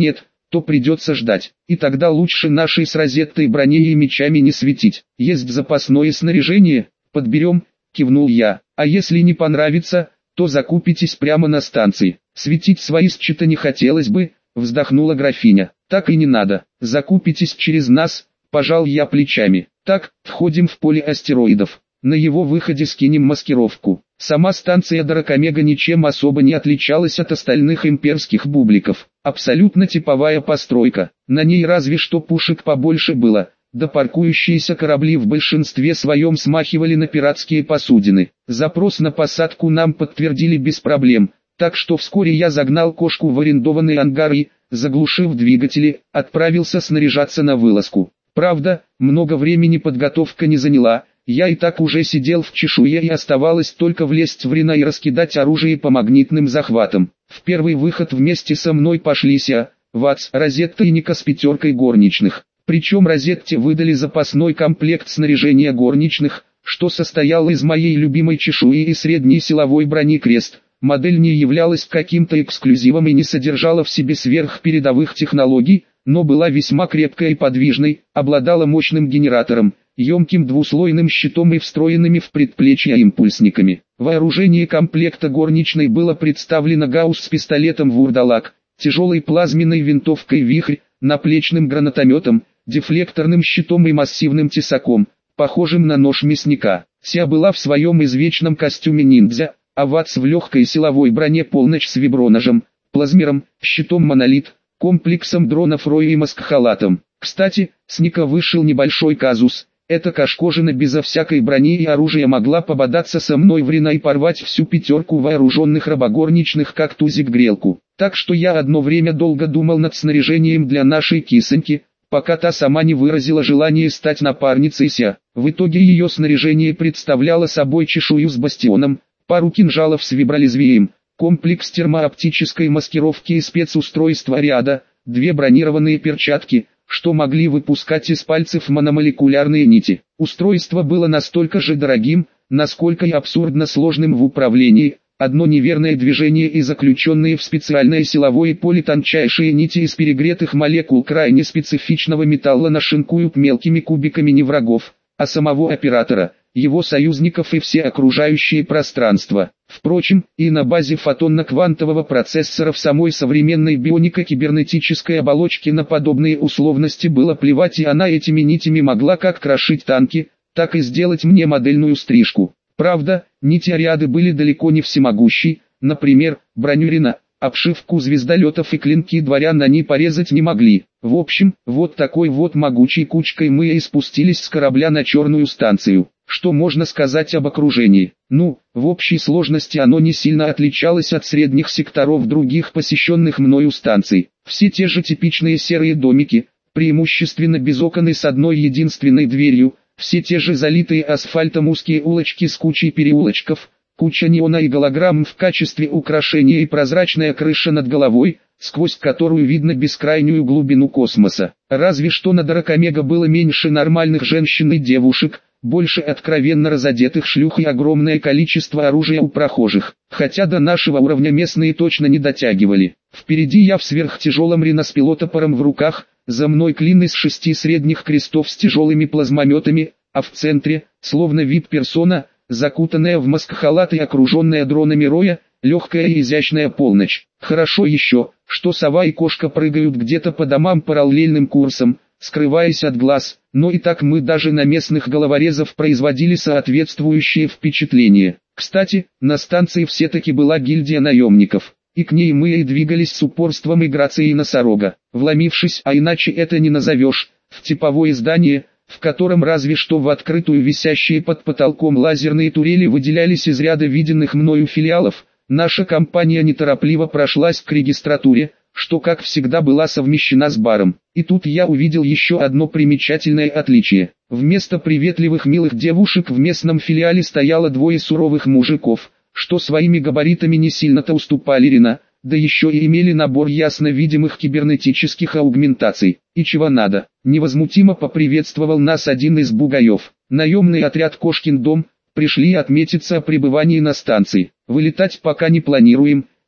то придется ждать. И тогда лучше нашей с розеттой броней и мечами не светить. Есть запасное снаряжение, подберем, кивнул я. А если не понравится, то закупитесь прямо на станции. Светить свои счета не хотелось бы, вздохнула графиня. Так и не надо, закупитесь через нас, пожал я плечами. Так, входим в поле астероидов. На его выходе скинем маскировку. Сама станция Дракомега ничем особо не отличалась от остальных имперских бубликов. Абсолютно типовая постройка. На ней разве что пушек побольше было, да паркующиеся корабли в большинстве своем смахивали на пиратские посудины. Запрос на посадку нам подтвердили без проблем, так что вскоре я загнал кошку в арендованный ангар и, заглушив двигатели, отправился снаряжаться на вылазку. Правда, много времени подготовка не заняла. Я и так уже сидел в чешуе и оставалось только влезть в Рена и раскидать оружие по магнитным захватам. В первый выход вместе со мной пошли Ся, Вац, Розетта и Ника с пятеркой горничных. Причем Розетте выдали запасной комплект снаряжения горничных, что состоял из моей любимой чешуи и средней силовой брони Крест. Модель не являлась каким-то эксклюзивом и не содержала в себе сверхпередовых технологий, но была весьма крепкой и подвижной, обладала мощным генератором, емким двуслойным щитом и встроенными в предплечья импульсниками. Вооружение комплекта горничной было представлено гаусс с пистолетом «Вурдалак», тяжелой плазменной винтовкой «Вихрь», наплечным гранатометом, дефлекторным щитом и массивным тесаком, похожим на нож мясника. Ся была в своем извечном костюме ниндзя, а Вац в легкой силовой броне полночь с виброножем, плазмером, щитом монолит, комплексом дронов Роя и маскхалатом. Кстати, с Ника вышел небольшой казус. Эта кашкожина безо всякой брони и оружия могла пободаться со мной в Рена и порвать всю пятерку вооруженных рабогорничных как тузик-грелку. Так что я одно время долго думал над снаряжением для нашей кисоньки, пока та сама не выразила желание стать напарницей Ся. В итоге ее снаряжение представляло собой чешую с бастионом, пару кинжалов с вибролезвием, комплекс термооптической маскировки и спецустройства ряда, две бронированные перчатки, что могли выпускать из пальцев мономолекулярные нити. Устройство было настолько же дорогим, насколько и абсурдно сложным в управлении. Одно неверное движение и заключенные в специальное силовое поле тончайшие нити из перегретых молекул крайне специфичного металла нашинкуют мелкими кубиками не врагов, а самого оператора, его союзников и все окружающее пространство. Впрочем, и на базе фотонно-квантового процессора в самой современной бионико-кибернетической оболочке на подобные условности было плевать, и она этими нитями могла как крошить танки, так и сделать мне модельную стрижку. Правда, нити-ряды были далеко не всемогущи, например, броню Рена, обшивку звездолетов и клинки дворян они порезать не могли. В общем, вот такой вот могучей кучкой мы и спустились с корабля на черную станцию. Что можно сказать об окружении? Ну, в общей сложности оно не сильно отличалось от средних секторов других посещенных мною станций. Все те же типичные серые домики, преимущественно без окон и с одной единственной дверью, все те же залитые асфальтом узкие улочки с кучей переулочков, куча неона и голограмм в качестве украшения и прозрачная крыша над головой, сквозь которую видно бескрайнюю глубину космоса. Разве что на Дракомега было меньше нормальных женщин и девушек, больше откровенно разодетых шлюх и огромное количество оружия у прохожих, хотя до нашего уровня местные точно не дотягивали. Впереди я в сверхтяжелом Рена с пилотопором в руках, за мной клин из шести средних крестов с тяжелыми плазмометами, а в центре, словно вип-персона, закутанная в маскхалат и окруженная дронами Роя, легкая и изящная полночь. Хорошо еще, что сова и кошка прыгают где-то по домам параллельным курсом, скрываясь от глаз, но и так мы даже на местных головорезов производили соответствующее впечатление. Кстати, на станции все-таки была гильдия наемников, и к ней мы и двигались с упорством и грацией носорога, вломившись, а иначе это не назовешь, в типовое здание, в котором разве что в открытую висящие под потолком лазерные турели выделялись из ряда виденных мною филиалов. Наша компания неторопливо прошлась к регистратуре, что как всегда была совмещена с баром. И тут я увидел еще одно примечательное отличие. Вместо приветливых милых девушек в местном филиале стояло двое суровых мужиков, что своими габаритами не сильно-то уступали Рена, да еще и имели набор ясно видимых кибернетических аугментаций. И чего надо, невозмутимо поприветствовал нас один из бугаев. Наемный отряд «Кошкин дом», пришли отметиться о пребывании на станции. Вылетать пока не планируем,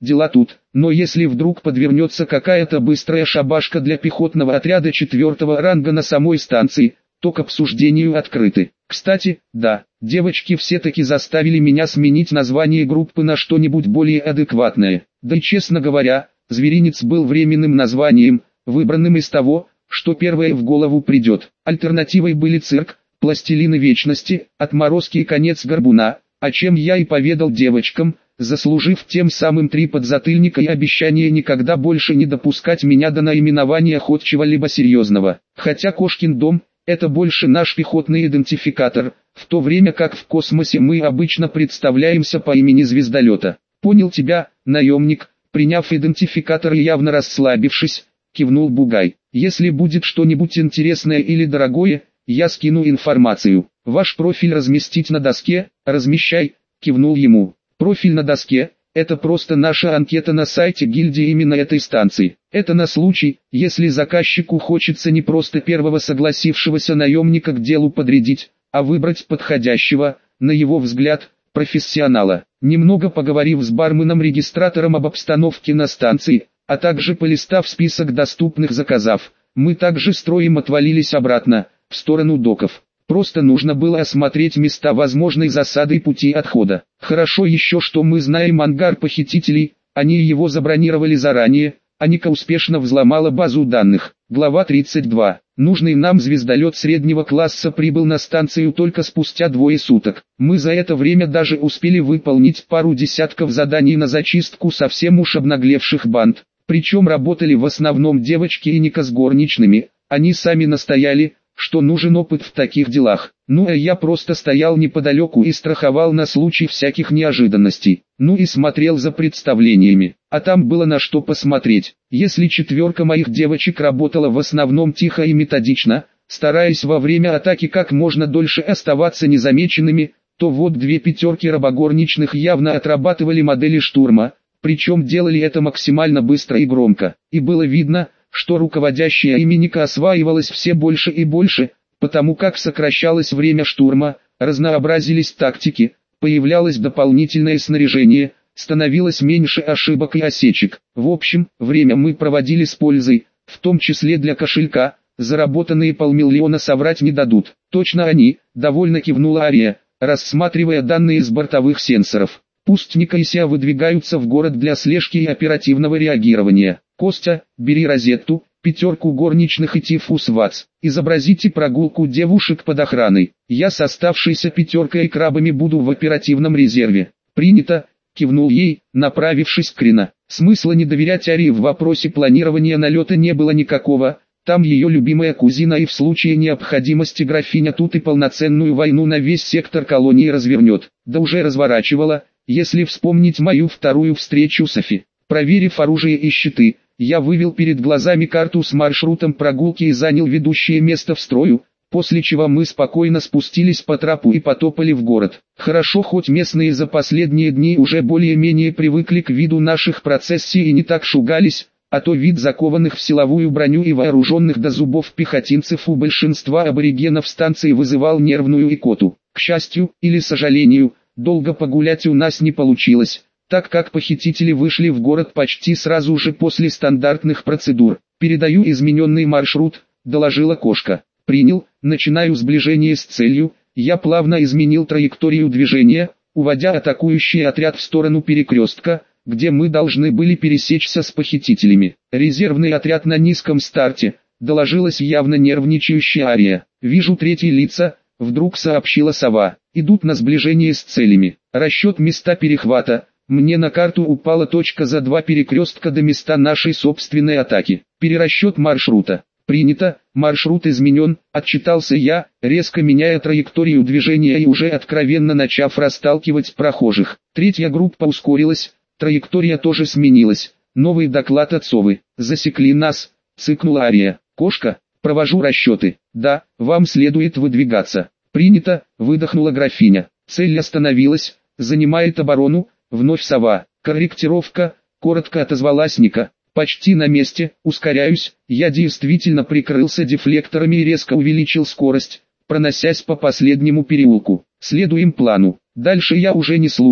дела тут, но если вдруг подвернется какая-то быстрая шабашка для пехотного отряда четвертого ранга на самой станции, то к обсуждению открыты. Кстати, да, девочки все-таки заставили меня сменить название группы на что-нибудь более адекватное. Да и честно говоря, «Зверинец» был временным названием, выбранным из того, что первое в голову придет. Альтернативой были цирк, пластилины вечности, отморозки и конец горбуна, о чем я и поведал девочкам, заслужив тем самым три подзатыльника и обещание никогда больше не допускать меня до наименования хоть чего-либо серьезного. Хотя Кошкин дом – это больше наш пехотный идентификатор, в то время как в космосе мы обычно представляемся по имени звездолета. «Понял тебя, наемник», приняв идентификатор и явно расслабившись, кивнул Бугай. «Если будет что-нибудь интересное или дорогое, я скину информацию. Ваш профиль разместить на доске?» «Размещай», кивнул ему. «Профиль на доске – это просто наша анкета на сайте гильдии именно этой станции. Это на случай, если заказчику хочется не просто первого согласившегося наемника к делу подрядить, а выбрать подходящего, на его взгляд, профессионала». Немного поговорив с барменом-регистратором об обстановке на станции, а также полистав список доступных заказов, мы также строем отвалились обратно, в сторону доков. Просто нужно было осмотреть места возможной засады и пути отхода. Хорошо еще, что мы знаем ангар похитителей, они его забронировали заранее, а Ника успешно взломала базу данных. Глава тридцать два. Нужный нам звездолет среднего класса прибыл на станцию только спустя двое суток. Мы за это время даже успели выполнить пару десятков заданий на зачистку совсем уж обнаглевших банд. Причем работали в основном девочки и Ника с горничными, они сами настояли, что нужен опыт в таких делах. Ну а я просто стоял неподалеку и страховал на случай всяких неожиданностей. Ну и смотрел за представлениями. А там было на что посмотреть. Если четверка моих девочек работала в основном тихо и методично, стараясь во время атаки как можно дольше оставаться незамеченными, то вот две пятерки рабогорничных явно отрабатывали модели штурма, причем делали это максимально быстро и громко. И было видно, что руководящая ими Ника осваивалась все больше и больше, потому как сокращалось время штурма, разнообразились тактики, появлялось дополнительное снаряжение, становилось меньше ошибок и осечек. В общем, время мы проводили с пользой, в том числе для кошелька, заработанные полмиллиона соврать не дадут. Точно они, довольно кивнула Ария, рассматривая данные с бортовых сенсоров. Пусть Ника и Ся выдвигаются в город для слежки и оперативного реагирования. Костя, бери розетту, пятерку горничных и Тифус Вац. Изобразите прогулку девушек под охраной. Я с оставшейся пятеркой и крабами буду в оперативном резерве. Принято, кивнул ей, направившись к Крина. Смысла не доверять Арии в вопросе планирования налета не было никакого. Там ее любимая кузина и в случае необходимости графиня тут и полноценную войну на весь сектор колонии развернет. Да уже разворачивала, если вспомнить мою вторую встречу с Софи. Проверив оружие и щиты, я вывел перед глазами карту с маршрутом прогулки и занял ведущее место в строю, после чего мы спокойно спустились по трапу и потопали в город. Хорошо, хоть местные за последние дни уже более-менее привыкли к виду наших процессий и не так шугались, а то вид закованных в силовую броню и вооруженных до зубов пехотинцев у большинства аборигенов станции вызывал нервную икоту. К счастью, или сожалению, долго погулять у нас не получилось, так как похитители вышли в город почти сразу же после стандартных процедур. «Передаю измененный маршрут», — доложила кошка. «Принял, начинаю сближение с целью». Я плавно изменил траекторию движения, уводя атакующий отряд в сторону перекрестка, где мы должны были пересечься с похитителями. «Резервный отряд на низком старте», — доложилась явно нервничающая Ария. «Вижу третьи лица», — вдруг сообщила сова. «Идут на сближение с целями. Расчет места перехвата. Мне на карту упала точка за два перекрестка до места нашей собственной атаки. Перерасчет маршрута». «Принято, маршрут изменен», — отчитался я, резко меняя траекторию движения и уже откровенно начав расталкивать прохожих. Третья группа ускорилась, траектория тоже сменилась. Новый доклад от совы. «Засекли нас», — цыкнула Ария. «Кошка, провожу расчеты». «Да, вам следует выдвигаться». «Принято», — выдохнула графиня. «Цель остановилась, занимает оборону», — вновь сова. «Корректировка», — коротко отозвалась Ника. «Почти на месте, ускоряюсь». Я действительно прикрылся дефлекторами и резко увеличил скорость, проносясь по последнему переулку. «Следуем плану». Дальше я уже не слушал,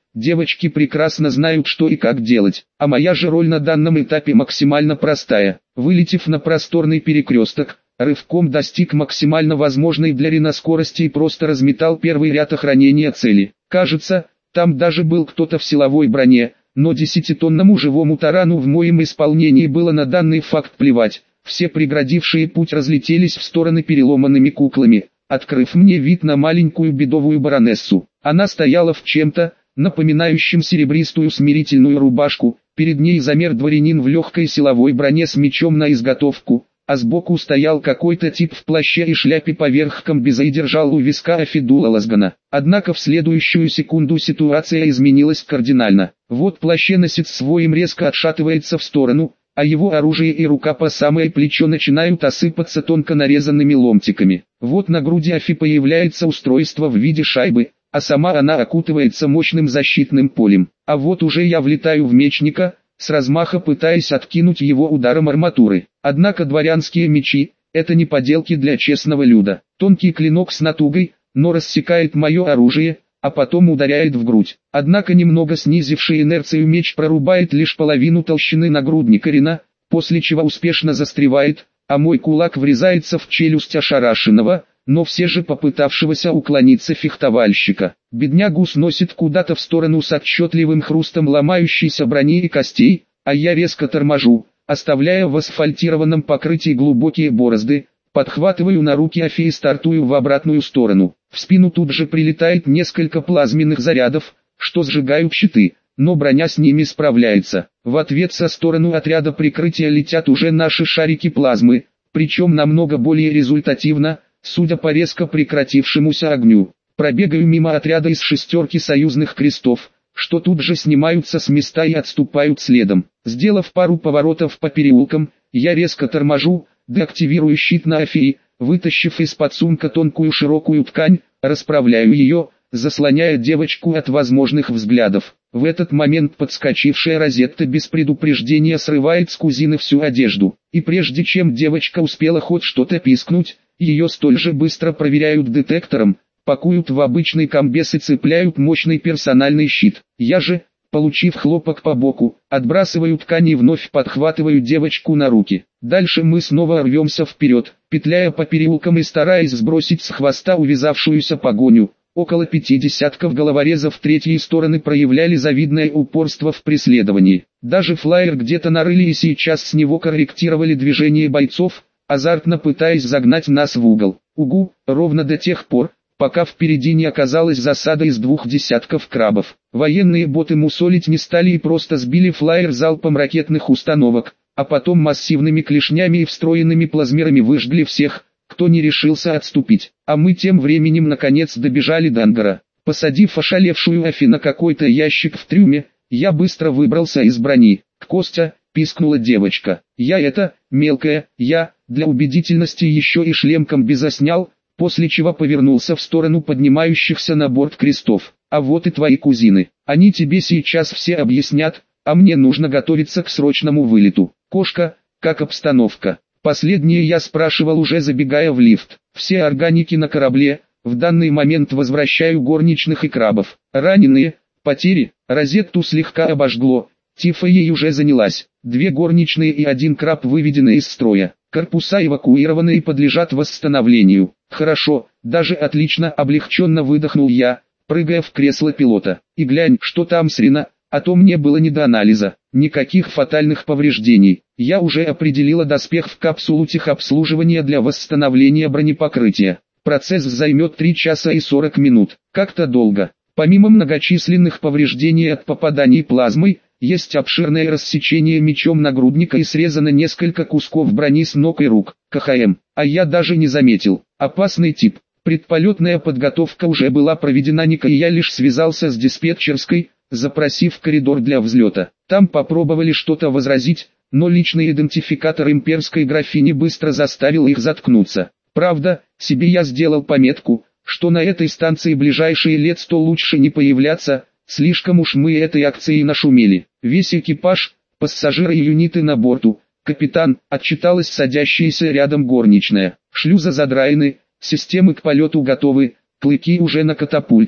девочки прекрасно знают, что и как делать, а моя же роль на данном этапе максимально простая. Вылетев на просторный перекресток, рывком достиг максимально возможной для Рена скорости и просто разметал первый ряд охранения цели. Кажется, там даже был кто-то в силовой броне, но десятитонному живому тарану в моем исполнении было на данный факт плевать. Все преградившие путь разлетелись в стороны переломанными куклами, открыв мне вид на маленькую бедовую баронессу. Она стояла в чем-то, напоминающем серебристую смирительную рубашку, перед ней замер дворянин в легкой силовой броне с мечом на изготовку, а сбоку стоял какой-то тип в плаще и шляпе поверх комбеза и держал у виска Афидула Лазгана. Однако в следующую секунду ситуация изменилась кардинально. Вот плащеносец своим резко отшатывается в сторону, а его оружие и рука по самое плечо начинают осыпаться тонко нарезанными ломтиками. Вот на груди Афи появляется устройство в виде шайбы, а сама она окутывается мощным защитным полем. А вот уже я влетаю в мечника, с размаха пытаясь откинуть его ударом арматуры. Однако дворянские мечи – это не поделки для честного люда. Тонкий клинок с натугой, но рассекает мое оружие, а потом ударяет в грудь. Однако немного снизивший инерцию меч прорубает лишь половину толщины нагрудника Рена, после чего успешно застревает, а мой кулак врезается в челюсть ошарашенного, но все же попытавшегося уклониться фехтовальщика. Беднягу сносит куда-то в сторону с отчетливым хрустом ломающейся брони и костей, а я резко торможу, оставляя в асфальтированном покрытии глубокие борозды, подхватываю на руки Афи и стартую в обратную сторону. В спину тут же прилетает несколько плазменных зарядов, что сжигают щиты, но броня с ними справляется. В ответ со стороны отряда прикрытия летят уже наши шарики плазмы, причем намного более результативно, судя по резко прекратившемуся огню. Пробегаю мимо отряда из шестерки союзных крестов, что тут же снимаются с места и отступают следом. Сделав пару поворотов по переулкам, я резко торможу, деактивирую щит на Афии, вытащив из-под сумка тонкую широкую ткань, расправляю ее, заслоняя девочку от возможных взглядов. В этот момент подскочившая Розетта без предупреждения срывает с кузины всю одежду. И прежде чем девочка успела хоть что-то пискнуть, ее столь же быстро проверяют детектором, пакуют в обычный комбез и цепляют мощный персональный щит. Я же, получив хлопок по боку, отбрасываю ткань и вновь подхватываю девочку на руки. Дальше мы снова рвемся вперед, петляя по переулкам и стараясь сбросить с хвоста увязавшуюся погоню. Около пяти десятков головорезов третьей стороны проявляли завидное упорство в преследовании. Даже флайер где-то нарыли и сейчас с него корректировали движение бойцов, азартно пытаясь загнать нас в угол. Угу, ровно до тех пор, пока впереди не оказалась засада из двух десятков крабов. Военные боты мусолить не стали и просто сбили флайер залпом ракетных установок, а потом массивными клешнями и встроенными плазмерами выжгли всех, кто не решился отступить. А мы тем временем наконец добежали до ангара. Посадив ошалевшую Афи на какой-то ящик в трюме, я быстро выбрался из брони. «Костя!» — пискнула девочка. «Я это, мелкая, я...» Для убедительности еще и шлем комбеза снял, после чего повернулся в сторону поднимающихся на борт крестов. «А вот и твои кузины. Они тебе сейчас все объяснят, а мне нужно готовиться к срочному вылету. Кошка, как обстановка?» Последнее я спрашивал уже забегая в лифт. «Все органики на корабле, в данный момент возвращаю горничных и крабов. Раненые, потери, Розетту слегка обожгло, Тифа ей уже занялась. Две горничные и один краб выведены из строя. Корпуса эвакуированы и подлежат восстановлению». «Хорошо, даже отлично», — облегченно выдохнул я, прыгая в кресло пилота. «И глянь, что там с Рена, а то мне было не до анализа. Никаких фатальных повреждений. Я уже определила доспех в капсулу техобслуживания для восстановления бронепокрытия. Процесс займет три часа и сорок минут. Как-то долго. Помимо многочисленных повреждений от попаданий плазмой, есть обширное рассечение мечом нагрудника и срезано несколько кусков брони с ног и рук. КХМ. А я даже не заметил. Опасный тип. Предполетная подготовка уже была проведена, Ника, и я лишь связался с диспетчерской, запросив коридор для взлета. Там попробовали что-то возразить, но личный идентификатор имперской графини быстро заставил их заткнуться. Правда, себе я сделал пометку, что на этой станции ближайшие лет сто лучше не появляться, слишком уж мы этой акцией нашумели. Весь экипаж, пассажиры и юниты на борту. «Капитан», — отчиталась садящаяся рядом горничная. «Шлюзы задраены, системы к полету готовы, клыки уже на катапульте.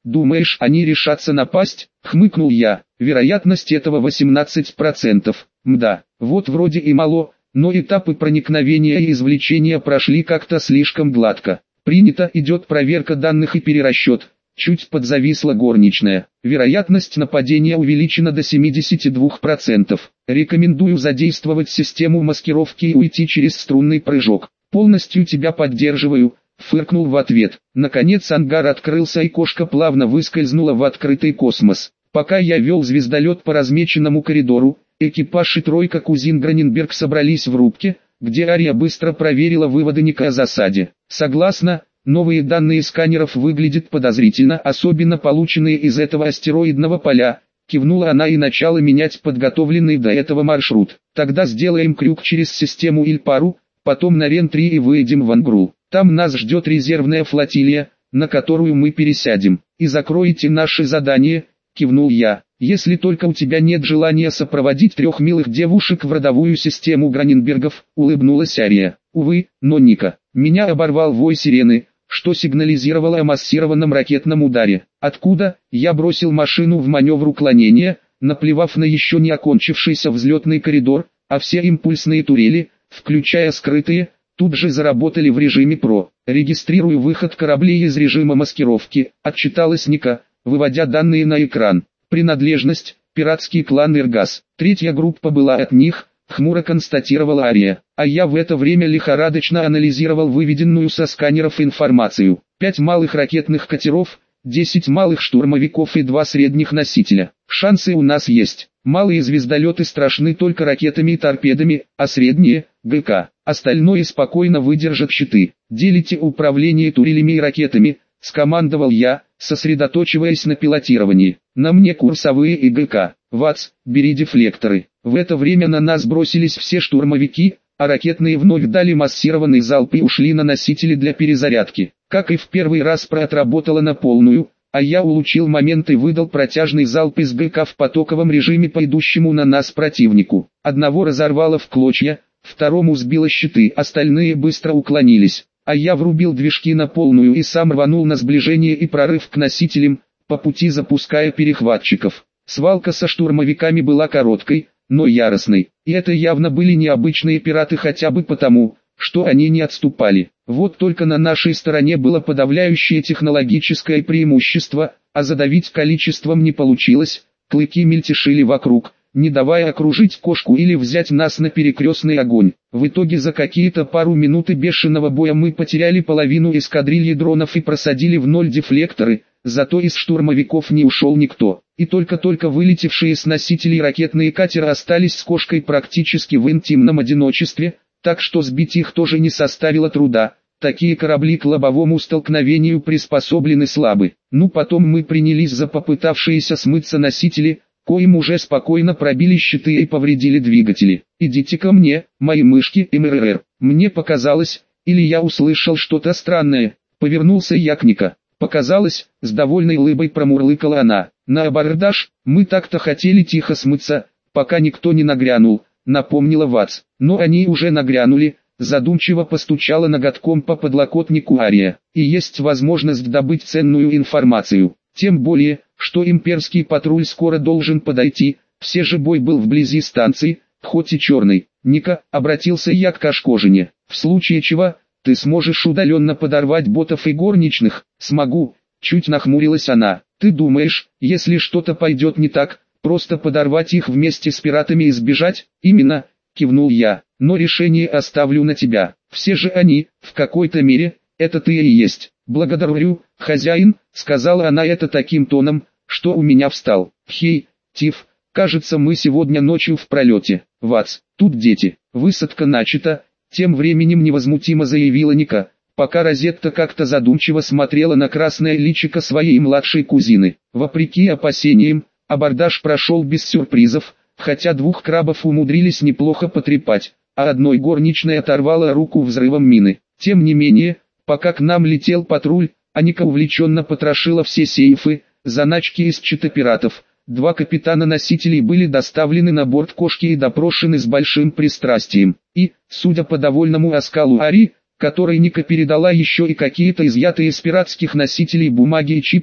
Думаешь, они решатся напасть? Хмыкнул я. Вероятность этого восемнадцать процентов. Мда, вот вроде и мало, но этапы проникновения и извлечения прошли как-то слишком гладко. Принято, идет проверка данных и перерасчет. Чуть подзависла горничная. Вероятность нападения увеличена до семидесяти двух процентов. Рекомендую задействовать систему маскировки и уйти через струнный прыжок. Полностью тебя поддерживаю, фыркнул в ответ. Наконец ангар открылся и кошка плавно выскользнула в открытый космос. Пока я вел звездолет по размеченному коридору, экипаж и тройка кузин Граненберг собрались в рубке, где Ария быстро проверила выводы Ника о засаде. Согласно, новые данные сканеров выглядят подозрительно, особенно полученные из этого астероидного поля. Кивнула она и начала менять подготовленный до этого маршрут. Тогда сделаем крюк через систему Ильпару, потом на Рен три и выйдем в Ангрул. Там нас ждет резервная флотилия, на которую мы пересядем. И закроете наши задания, кивнул я. Если только у тебя нет желания сопроводить трех милых девушек в родовую систему Граненбергов, улыбнулась Ария. Увы, но Ника. Меня оборвал вой сирены, что сигнализировало о массированном ракетном ударе. Откуда? Я бросил машину в маневр уклонения, наплевав на еще не окончившийся взлетный коридор, а все импульсные турели, включая скрытые, тут же заработали в режиме ПРО. Регистрирую выход кораблей из режима маскировки, отчиталась Ника, выводя данные на экран. Принадлежность – пиратский клан Иргас. Третья группа была от них, хмуро констатировала Ария. А я в это время лихорадочно анализировал выведенную со сканеров информацию. Пять малых ракетных катеров, десять малых штурмовиков и два средних носителя. Шансы у нас есть. Малые звездолеты страшны только ракетами и торпедами, а средние – ГК. Остальное спокойно выдержат щиты. Делите управление турелями и ракетами, скомандовал я, сосредоточиваясь на пилотировании. На мне курсовые и ГК. Вац, бери дефлекторы. В это время на нас бросились все штурмовики, а ракетные вновь дали массированный залп и ушли на носители для перезарядки. Как и в первый раз проотработала на полную, а я улучил момент и выдал протяжный залп из ГК в потоковом режиме по идущему на нас противнику. Одного разорвало в клочья, второму сбило щиты, остальные быстро уклонились. А я врубил движки на полную и сам рванул на сближение и прорыв к носителям, по пути запуская перехватчиков. Свалка со штурмовиками была короткой, но яростной, и это явно были необычные пираты хотя бы потому, что они не отступали. Вот только на нашей стороне было подавляющее технологическое преимущество, а задавить количеством не получилось, клыки мельтешили вокруг, не давая окружить кошку или взять нас на перекрестный огонь. В итоге за какие-то пару минут бешеного боя мы потеряли половину эскадрильи дронов и просадили в ноль дефлекторы, зато из штурмовиков не ушел никто. И только-только вылетевшие с носителей ракетные катера остались с кошкой практически в интимном одиночестве, так что сбить их тоже не составило труда. Такие корабли к лобовому столкновению приспособлены слабы. Ну потом мы принялись за попытавшиеся смыться носители, коим уже спокойно пробили щиты и повредили двигатели. «Идите ко мне, мои мышки МРР». Мне показалось, или я услышал что-то странное. Повернулся я к Ника. Показалось, с довольной улыбой промурлыкала она. На абордаж, мы так-то хотели тихо смыться, пока никто не нагрянул, напомнила Вац. Но они уже нагрянули, задумчиво постучала ноготком по подлокотнику Ария. И есть возможность добыть ценную информацию. Тем более, что имперский патруль скоро должен подойти, все же бой был вблизи станции, хоть и черный. Ника, обратился я к Кашкожине, в случае чего, ты сможешь удаленно подорвать ботов и горничных? Смогу, чуть нахмурилась она. Ты думаешь, если что-то пойдет не так, просто подорвать их вместе с пиратами и сбежать? Именно, кивнул я, но решение оставлю на тебя. Все же они, в какой-то мере, это ты и есть. Благодарю, хозяин, сказала она это таким тоном, что у меня встал. Хей, Тиф, кажется мы сегодня ночью в пролете. Вац, тут дети, высадка начата, тем временем невозмутимо заявила Ника, пока Розетта как-то задумчиво смотрела на красное личико своей младшей кузины. Вопреки опасениям, абордаж прошел без сюрпризов, хотя двух крабов умудрились неплохо потрепать, а одной горничной оторвала руку взрывом мины. Тем не менее, пока к нам летел патруль, Аника увлеченно потрошила все сейфы, заначки из чита пиратов. Два капитана-носителей были доставлены на борт кошки и допрошены с большим пристрастием. И, судя по довольному оскалу Ари, которой Ника передала еще и какие-то изъятые из пиратских носителей бумаги и чипы,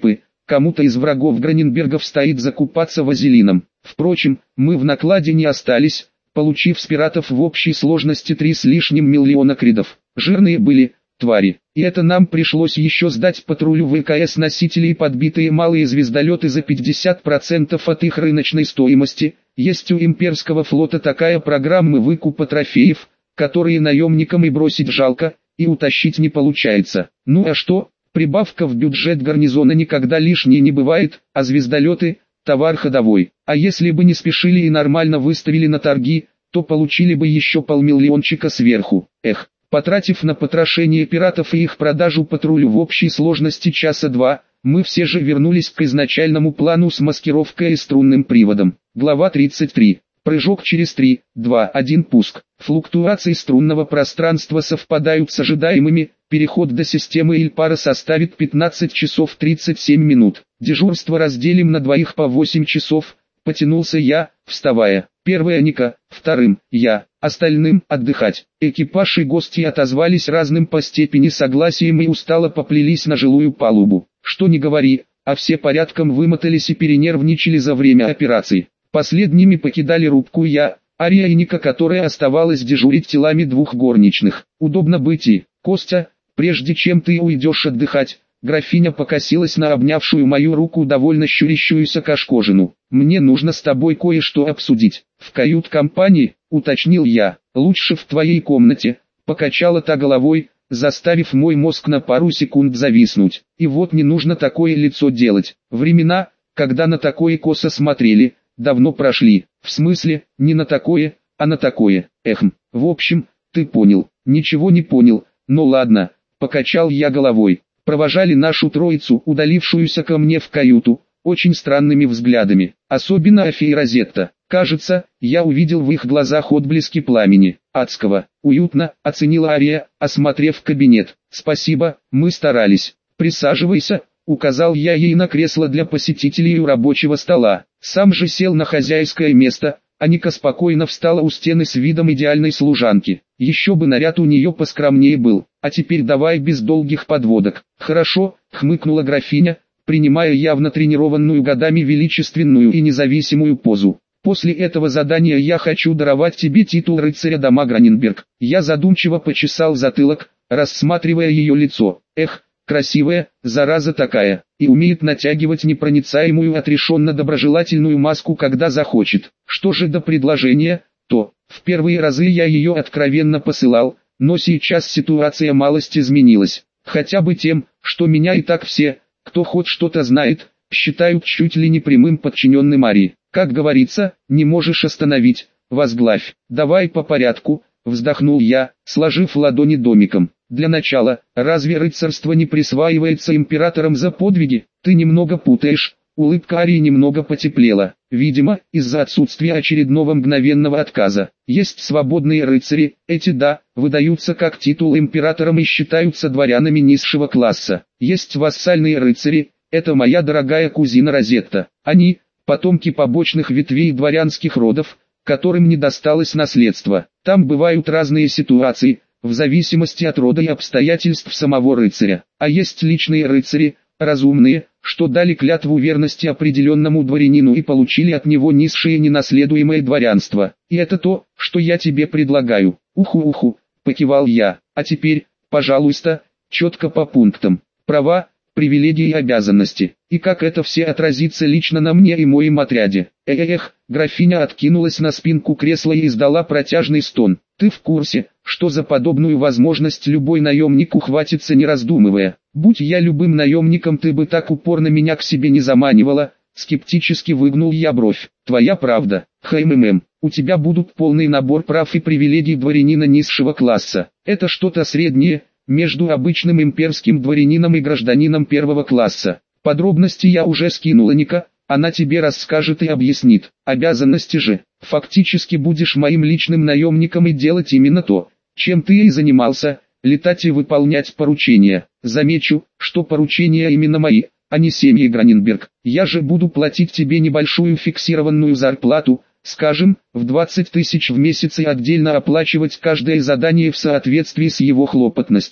кому-то из врагов Граненбергов стоит закупаться вазелином. Впрочем, мы в накладе не остались, получив с пиратов в общей сложности три с лишним миллиона кридов. Жирные были, твари. И это нам пришлось еще сдать патрулю ВКС-носителей подбитые малые звездолеты за пятьдесят процентов от их рыночной стоимости. Есть у имперского флота такая программа выкупа трофеев, которые наемникам и бросить жалко, и утащить не получается. Ну а что, прибавка в бюджет гарнизона никогда лишней не бывает, а звездолеты – товар ходовой. А если бы не спешили и нормально выставили на торги, то получили бы еще полмиллиончика сверху. Эх, потратив на потрошение пиратов и их продажу патрулю в общей сложности часа два, мы все же вернулись к изначальному плану с маскировкой и струнным приводом. Глава тридцать три. Прыжок через три, два, один пуск. Флуктуации струнного пространства совпадают с ожидаемыми, переход до системы Ильпара составит пятнадцать часов тридцать семь минут. Дежурство разделим на двоих по восемь часов, потянулся я, вставая. Первая Ника, вторым, я, остальным отдыхать. Экипаж и гости отозвались разным по степени согласием и устало поплелись на жилую палубу. Что ни говори, а все порядком вымотались и перенервничали за время операции. Последними покидали рубку я, Ария и Ника, которая оставалась дежурить телами двух горничных. Удобно быть и, Костя, прежде чем ты уйдешь отдыхать, графиня покосилась на обнявшую мою руку довольно щурящуюся Кашкожину. Мне нужно с тобой кое-что обсудить. В кают-компании, уточнил я, лучше в твоей комнате, покачала та головой, заставив мой мозг на пару секунд зависнуть. И вот не нужно такое лицо делать. Времена, когда на такое косо смотрели, давно прошли. В смысле, не на такое, а на такое. Эхм, в общем, ты понял. Ничего не понял, но ладно, покачал я головой. Провожали нашу троицу, удалившуюся ко мне в каюту, очень странными взглядами. Особенно Афи и Розетта. Кажется, я увидел в их глазах отблески пламени. Адского. Уютно, оценила Ария, осмотрев кабинет. Спасибо, мы старались. Присаживайся, указал я ей на кресло для посетителей у рабочего стола. Сам же сел на хозяйское место, а Ника спокойно встала у стены с видом идеальной служанки. Еще бы наряд у нее поскромнее был. А теперь давай без долгих подводок. Хорошо, хмыкнула графиня, принимая явно тренированную годами величественную и независимую позу. После этого задания я хочу даровать тебе титул рыцаря дома Граненберг. Я задумчиво почесал затылок, рассматривая ее лицо. Эх, красивая, зараза такая, и умеет натягивать непроницаемую отрешенно-доброжелательную маску, когда захочет. Что же до предложения, то, в первые разы я ее откровенно посылал, но сейчас ситуация малость изменилась. Хотя бы тем, что меня и так все, кто хоть что-то знает, считают чуть ли не прямым подчиненным Арии. Как говорится, не можешь остановить, возглавь. Давай по порядку, вздохнул я, сложив ладони домиком. Для начала, разве рыцарство не присваивается императором за подвиги? Ты немного путаешь. Улыбка Арии немного потеплела, видимо, из-за отсутствия очередного мгновенного отказа. Есть свободные рыцари, эти да, выдаются как титул императорам и считаются дворянами низшего класса. Есть вассальные рыцари, это моя дорогая кузина Розетта. Они, потомки побочных ветвей дворянских родов, которым не досталось наследство. Там бывают разные ситуации, в зависимости от рода и обстоятельств самого рыцаря. А есть личные рыцари, разумные, что дали клятву верности определенному дворянину и получили от него низшее ненаследуемое дворянство. И это то, что я тебе предлагаю. Уху-уху, покивал я. А теперь, пожалуйста, четко по пунктам. Права, привилегии и обязанности. И как это все отразится лично на мне и моем отряде. Эх, графиня откинулась на спинку кресла и издала протяжный стон. Ты в курсе, что за подобную возможность любой наемник ухватится не раздумывая? Будь я любым наемником, ты бы так упорно меня к себе не заманивала. Скептически выгнул я бровь. Твоя правда, хмм, у тебя будут полный набор прав и привилегий дворянина низшего класса. Это что-то среднее между обычным имперским дворянином и гражданином первого класса. Подробности я уже скинула Ника, она тебе расскажет и объяснит. Обязанности же, фактически будешь моим личным наемником и делать именно то, чем ты и занимался, летать и выполнять поручения. Замечу, что поручения именно мои, а не семьи Граненберг. Я же буду платить тебе небольшую фиксированную зарплату, скажем, в двадцать тысяч в месяц и отдельно оплачивать каждое задание в соответствии с его хлопотностью.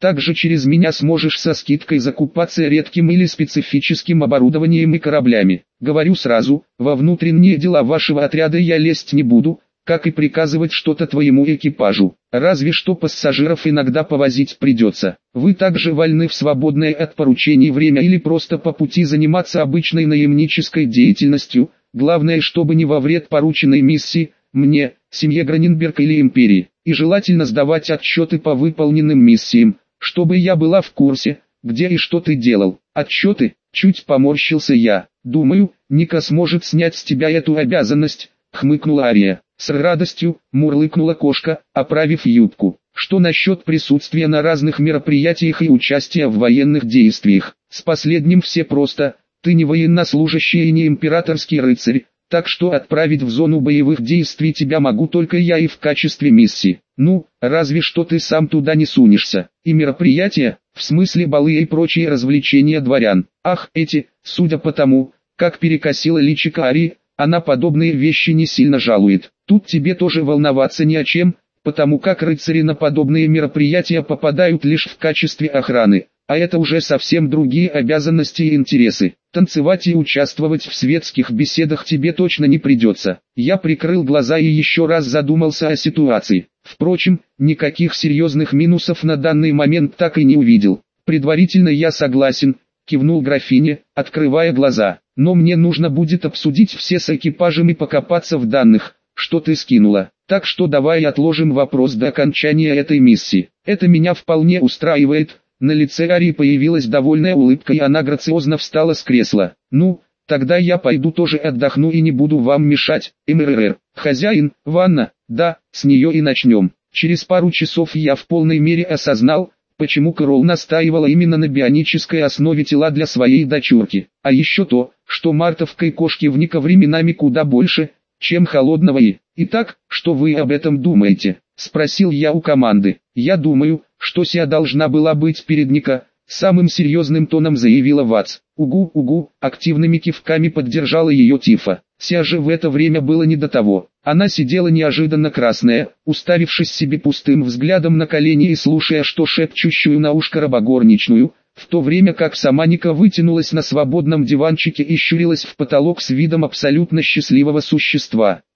Также через меня сможешь со скидкой закупаться редким или специфическим оборудованием и кораблями. Говорю сразу, во внутренние дела вашего отряда я лезть не буду, как и приказывать что-то твоему экипажу. Разве что пассажиров иногда повозить придется. Вы также вольны в свободное от поручений время или просто по пути заниматься обычной наемнической деятельностью, главное, чтобы не во вред порученной миссии, мне, семье Граненберг или империи, и желательно сдавать отчеты по выполненным миссиям, чтобы я была в курсе, где и что ты делал. Отчеты, чуть поморщился я. Думаю, Ника сможет снять с тебя эту обязанность, хмыкнула Ария. С радостью, мурлыкнула кошка, оправив юбку. Что насчет присутствия на разных мероприятиях и участия в военных действиях? С последним все просто, ты не военнослужащий и не императорский рыцарь, так что отправить в зону боевых действий тебя могу только я и в качестве миссии. Ну, разве что ты сам туда не сунешься. И мероприятия, в смысле балы и прочие развлечения дворян. Ах, эти, судя по тому, как перекосила личико Арии, она подобные вещи не сильно жалует. Тут тебе тоже волноваться не о чем, потому как рыцари на подобные мероприятия попадают лишь в качестве охраны, а это уже совсем другие обязанности и интересы. Танцевать и участвовать в светских беседах тебе точно не придется. Я прикрыл глаза и еще раз задумался о ситуации. Впрочем, никаких серьезных минусов на данный момент так и не увидел. Предварительно я согласен, кивнул графиня, открывая глаза. Но мне нужно будет обсудить все с экипажем и покопаться в данных, что ты скинула. Так что давай отложим вопрос до окончания этой миссии. Это меня вполне устраивает. На лице Арии появилась довольная улыбка и она грациозно встала с кресла. Ну, тогда я пойду тоже отдохну и не буду вам мешать. МРР. Хозяин, ванна, да, с нее и начнем. Через пару часов я в полной мере осознал, почему Кэрол настаивала именно на бионической основе тела для своей дочурки. А еще то, что мартовской кошки в Ника временами куда больше, чем холодного и... Итак, что вы об этом думаете? Спросил я у команды. Я думаю, что Сия должна была быть перед Ника, самым серьезным тоном заявила Ватс. Угу, угу, активными кивками поддержала ее Тифа. Сия же в это время было не до того. Она сидела неожиданно красная, уставившись себе пустым взглядом на колени и слушая, что шепчущую на ушко рабогорничную, в то время как сама Ника вытянулась на свободном диванчике и щурилась в потолок с видом абсолютно счастливого существа.